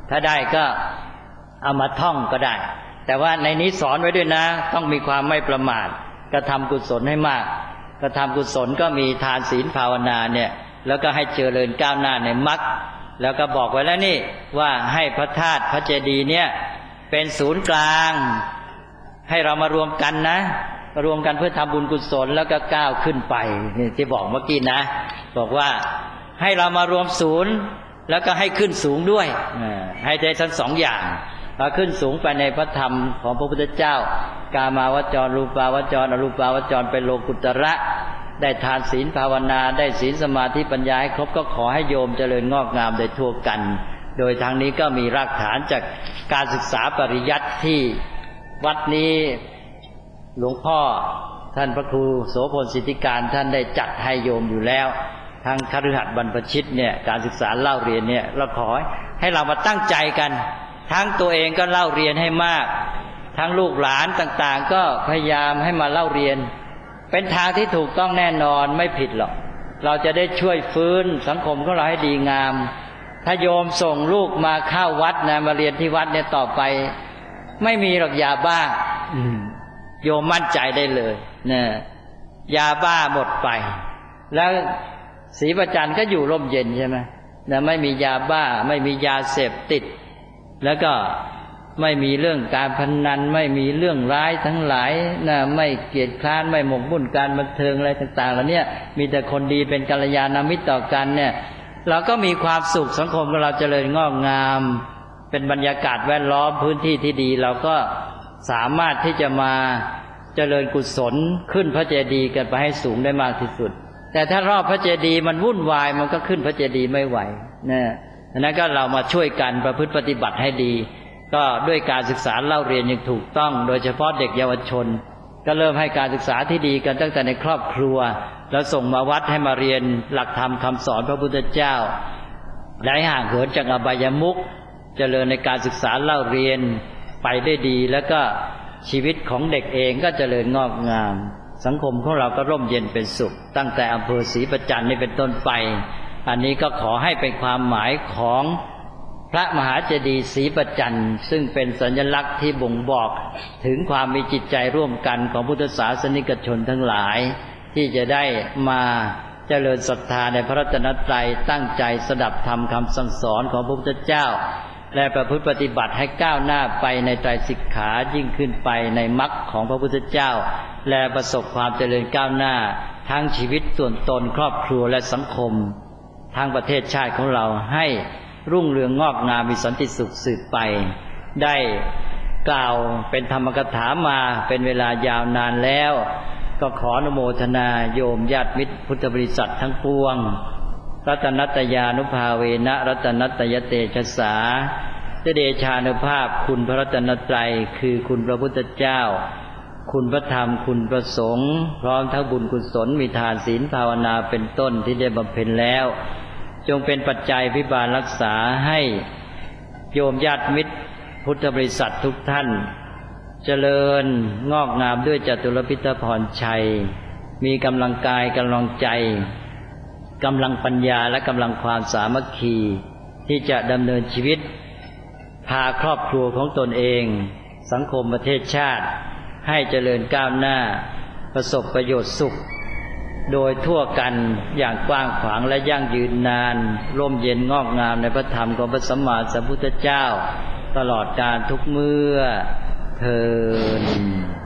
ถ้าได้ก็เอามาท่องก็ได้แต่ว่าในนี้สอนไว้ด้วยนะต้องมีความไม่ประมาทกระทำกุศลให้มากกระทำกุศลก็มีทานศีลภาวนาเนี่ยแล้วก็ให้เจริญก้าวหน้าในมรรคแล้วก็บอกไว้แล้วนี่ว่าให้พระธาตุพระเจดีย์เนี่ยเป็นศูนย์กลางให้เรามารวมกันนะรวมกันเพื่อทำบุญกุศลแล้วก็ก้าวขึ้นไปนี่ที่บอกเมื่อกี้นะบอกว่าให้เรามารวมศูนย์แล้วก็ให้ขึ้นสูงด้วยให้ได้ทั้งสองอย่างพอขึ้นสูงไปในพระธรรมของพระพุทธเจ้ากามาวจรรูปาวจรอรูปาวจรเป็นโลกุตระได้ทานศีลภาวนาได้ศีลสมาธิปัญญาให้ครบก็ขอให้โยมเจริญงอกงามโดยทั่วกันโดยทางนี้ก็มีรากฐานจากการศึกษาปริยัติที่วัดนี้หลวงพ่อท่านพระครูโสพลสิทธิการท่านได้จัดให้โยมอยู่แล้วทางคฤหัสถ์บรรพชิตเนี่ยการศึกษาเล่าเรียนเนี่ยเราขอให้เรามาตั้งใจกันทั้งตัวเองก็เล่าเรียนให้มากทั้งลูกหลานต่างๆก็พยายามให้มาเล่าเรียนเป็นทางที่ถูกต้องแน่นอนไม่ผิดหรอกเราจะได้ช่วยฟื้นสังคมของเราให้ดีงามถ้าโยมส่งลูกมาเข้าวัดนะมาเรียนที่วัดเนี่ยต่อไปไม่มีหรอกยาบ้าโยมมั่นใจได้เลยนะยาบ้าหมดไปแล้วศรีประจันทร์ก็อยู่ร่มเย็นใช่ไหมนะไม่มียาบ้าไม่มียาเสพติดแล้วก็ไม่มีเรื่องการพนันไม่มีเรื่องร้ายทั้งหลายนะไม่เกียจคร้านไม่หมกมุ่นการบันเทิงอะไรต่างๆเหล่านี้มีแต่คนดีเป็นกัลยาณมิตรต่อกันเนี่ยเราก็มีความสุขสังคมของเราเจริญงอกงามเป็นบรรยากาศแวดล้อมพื้นที่ที่ดีเราก็สามารถที่จะมาเจริญกุศลขึ้นพระเจดีย์กันไปให้สูงได้มากที่สุดแต่ถ้ารอบพระเจดีย์มันวุ่นวายมันก็ขึ้นพระเจดีย์ไม่ไหวนะดังนั้นก็เรามาช่วยกันประพฤติปฏิบัติให้ดีก็ด้วยการศึกษาเล่าเรียนอย่างถูกต้องโดยเฉพาะเด็กเยาวชนก็เริ่มให้การศึกษาที่ดีกันตั้งแต่ในครอบครัวแล้วส่งมาวัดให้มาเรียนหลักธรรมคำสอนพระพุทธเจ้าและห่างเหินจากอบายมุขเจริญในการศึกษาเล่าเรียนไปได้ดีแล้วก็ชีวิตของเด็กเองก็เจริญงอกงามสังคมของเราก็ร่มเย็นเป็นสุขตั้งแต่อำเภอศรีประจันทร์นี่เป็นต้นไปอันนี้ก็ขอให้เป็นความหมายของพระมหาเจดีย์ศรีประจันทร์ซึ่งเป็นสัญลักษณ์ที่บ่งบอกถึงความมีจิตใจร่วมกันของพุทธศาสนิกชนทั้งหลายที่จะได้มาเจริญศรัทธาในพระรัตนตรัยตั้งใจสดับธรรมคำสั่งสอนของพระพุทธเจ้าและประพฤติปฏิบัติให้ก้าวหน้าไปในไตรสิกขายิ่งขึ้นไปในมรรคของพระพุทธเจ้าและประสบความเจริญก้าวหน้าทั้งชีวิตส่วนตนครอบครัวและสังคมทั้งประเทศชาติของเราให้รุ่งเรืองงอกงามมีสันติสุขสืบไปได้กล่าวเป็นธรรมกถามาเป็นเวลายาวนานแล้วก็ขออนุโมทนาโยมญาติมิตรพุทธบริษัททั้งปวงรัตนัตยานุภาเวนะรัตนัตยเตชะสาเดชานุภาพคุณพระรัตนตรัยคือคุณพระพุทธเจ้าคุณพระธรรมคุณพระสงฆ์พร้อมทั้งบุญกุศลมีทานศีลภาวนาเป็นต้นที่ได้บำเพ็ญแล้วจงเป็นปัจจัยพิบาลรักษาให้โยมญาติมิตรพุทธบริษัททุกท่านเจริญงอกงามด้วยจตุรพิธพรชัยมีกำลังกายกำลังใจกำลังปัญญาและกำลังความสามัคคีที่จะดำเนินชีวิตพาครอบครัวของตนเองสังคมประเทศชาติให้เจริญก้าวหน้าประสบประโยชน์สุขโดยทั่วกันอย่างกว้างขวางและยั่งยืนนานร่มเย็นงอกงามในพระธรรมของพระสัมมาสัมพุทธเจ้าตลอดกาลทุกเมื่อเทอญ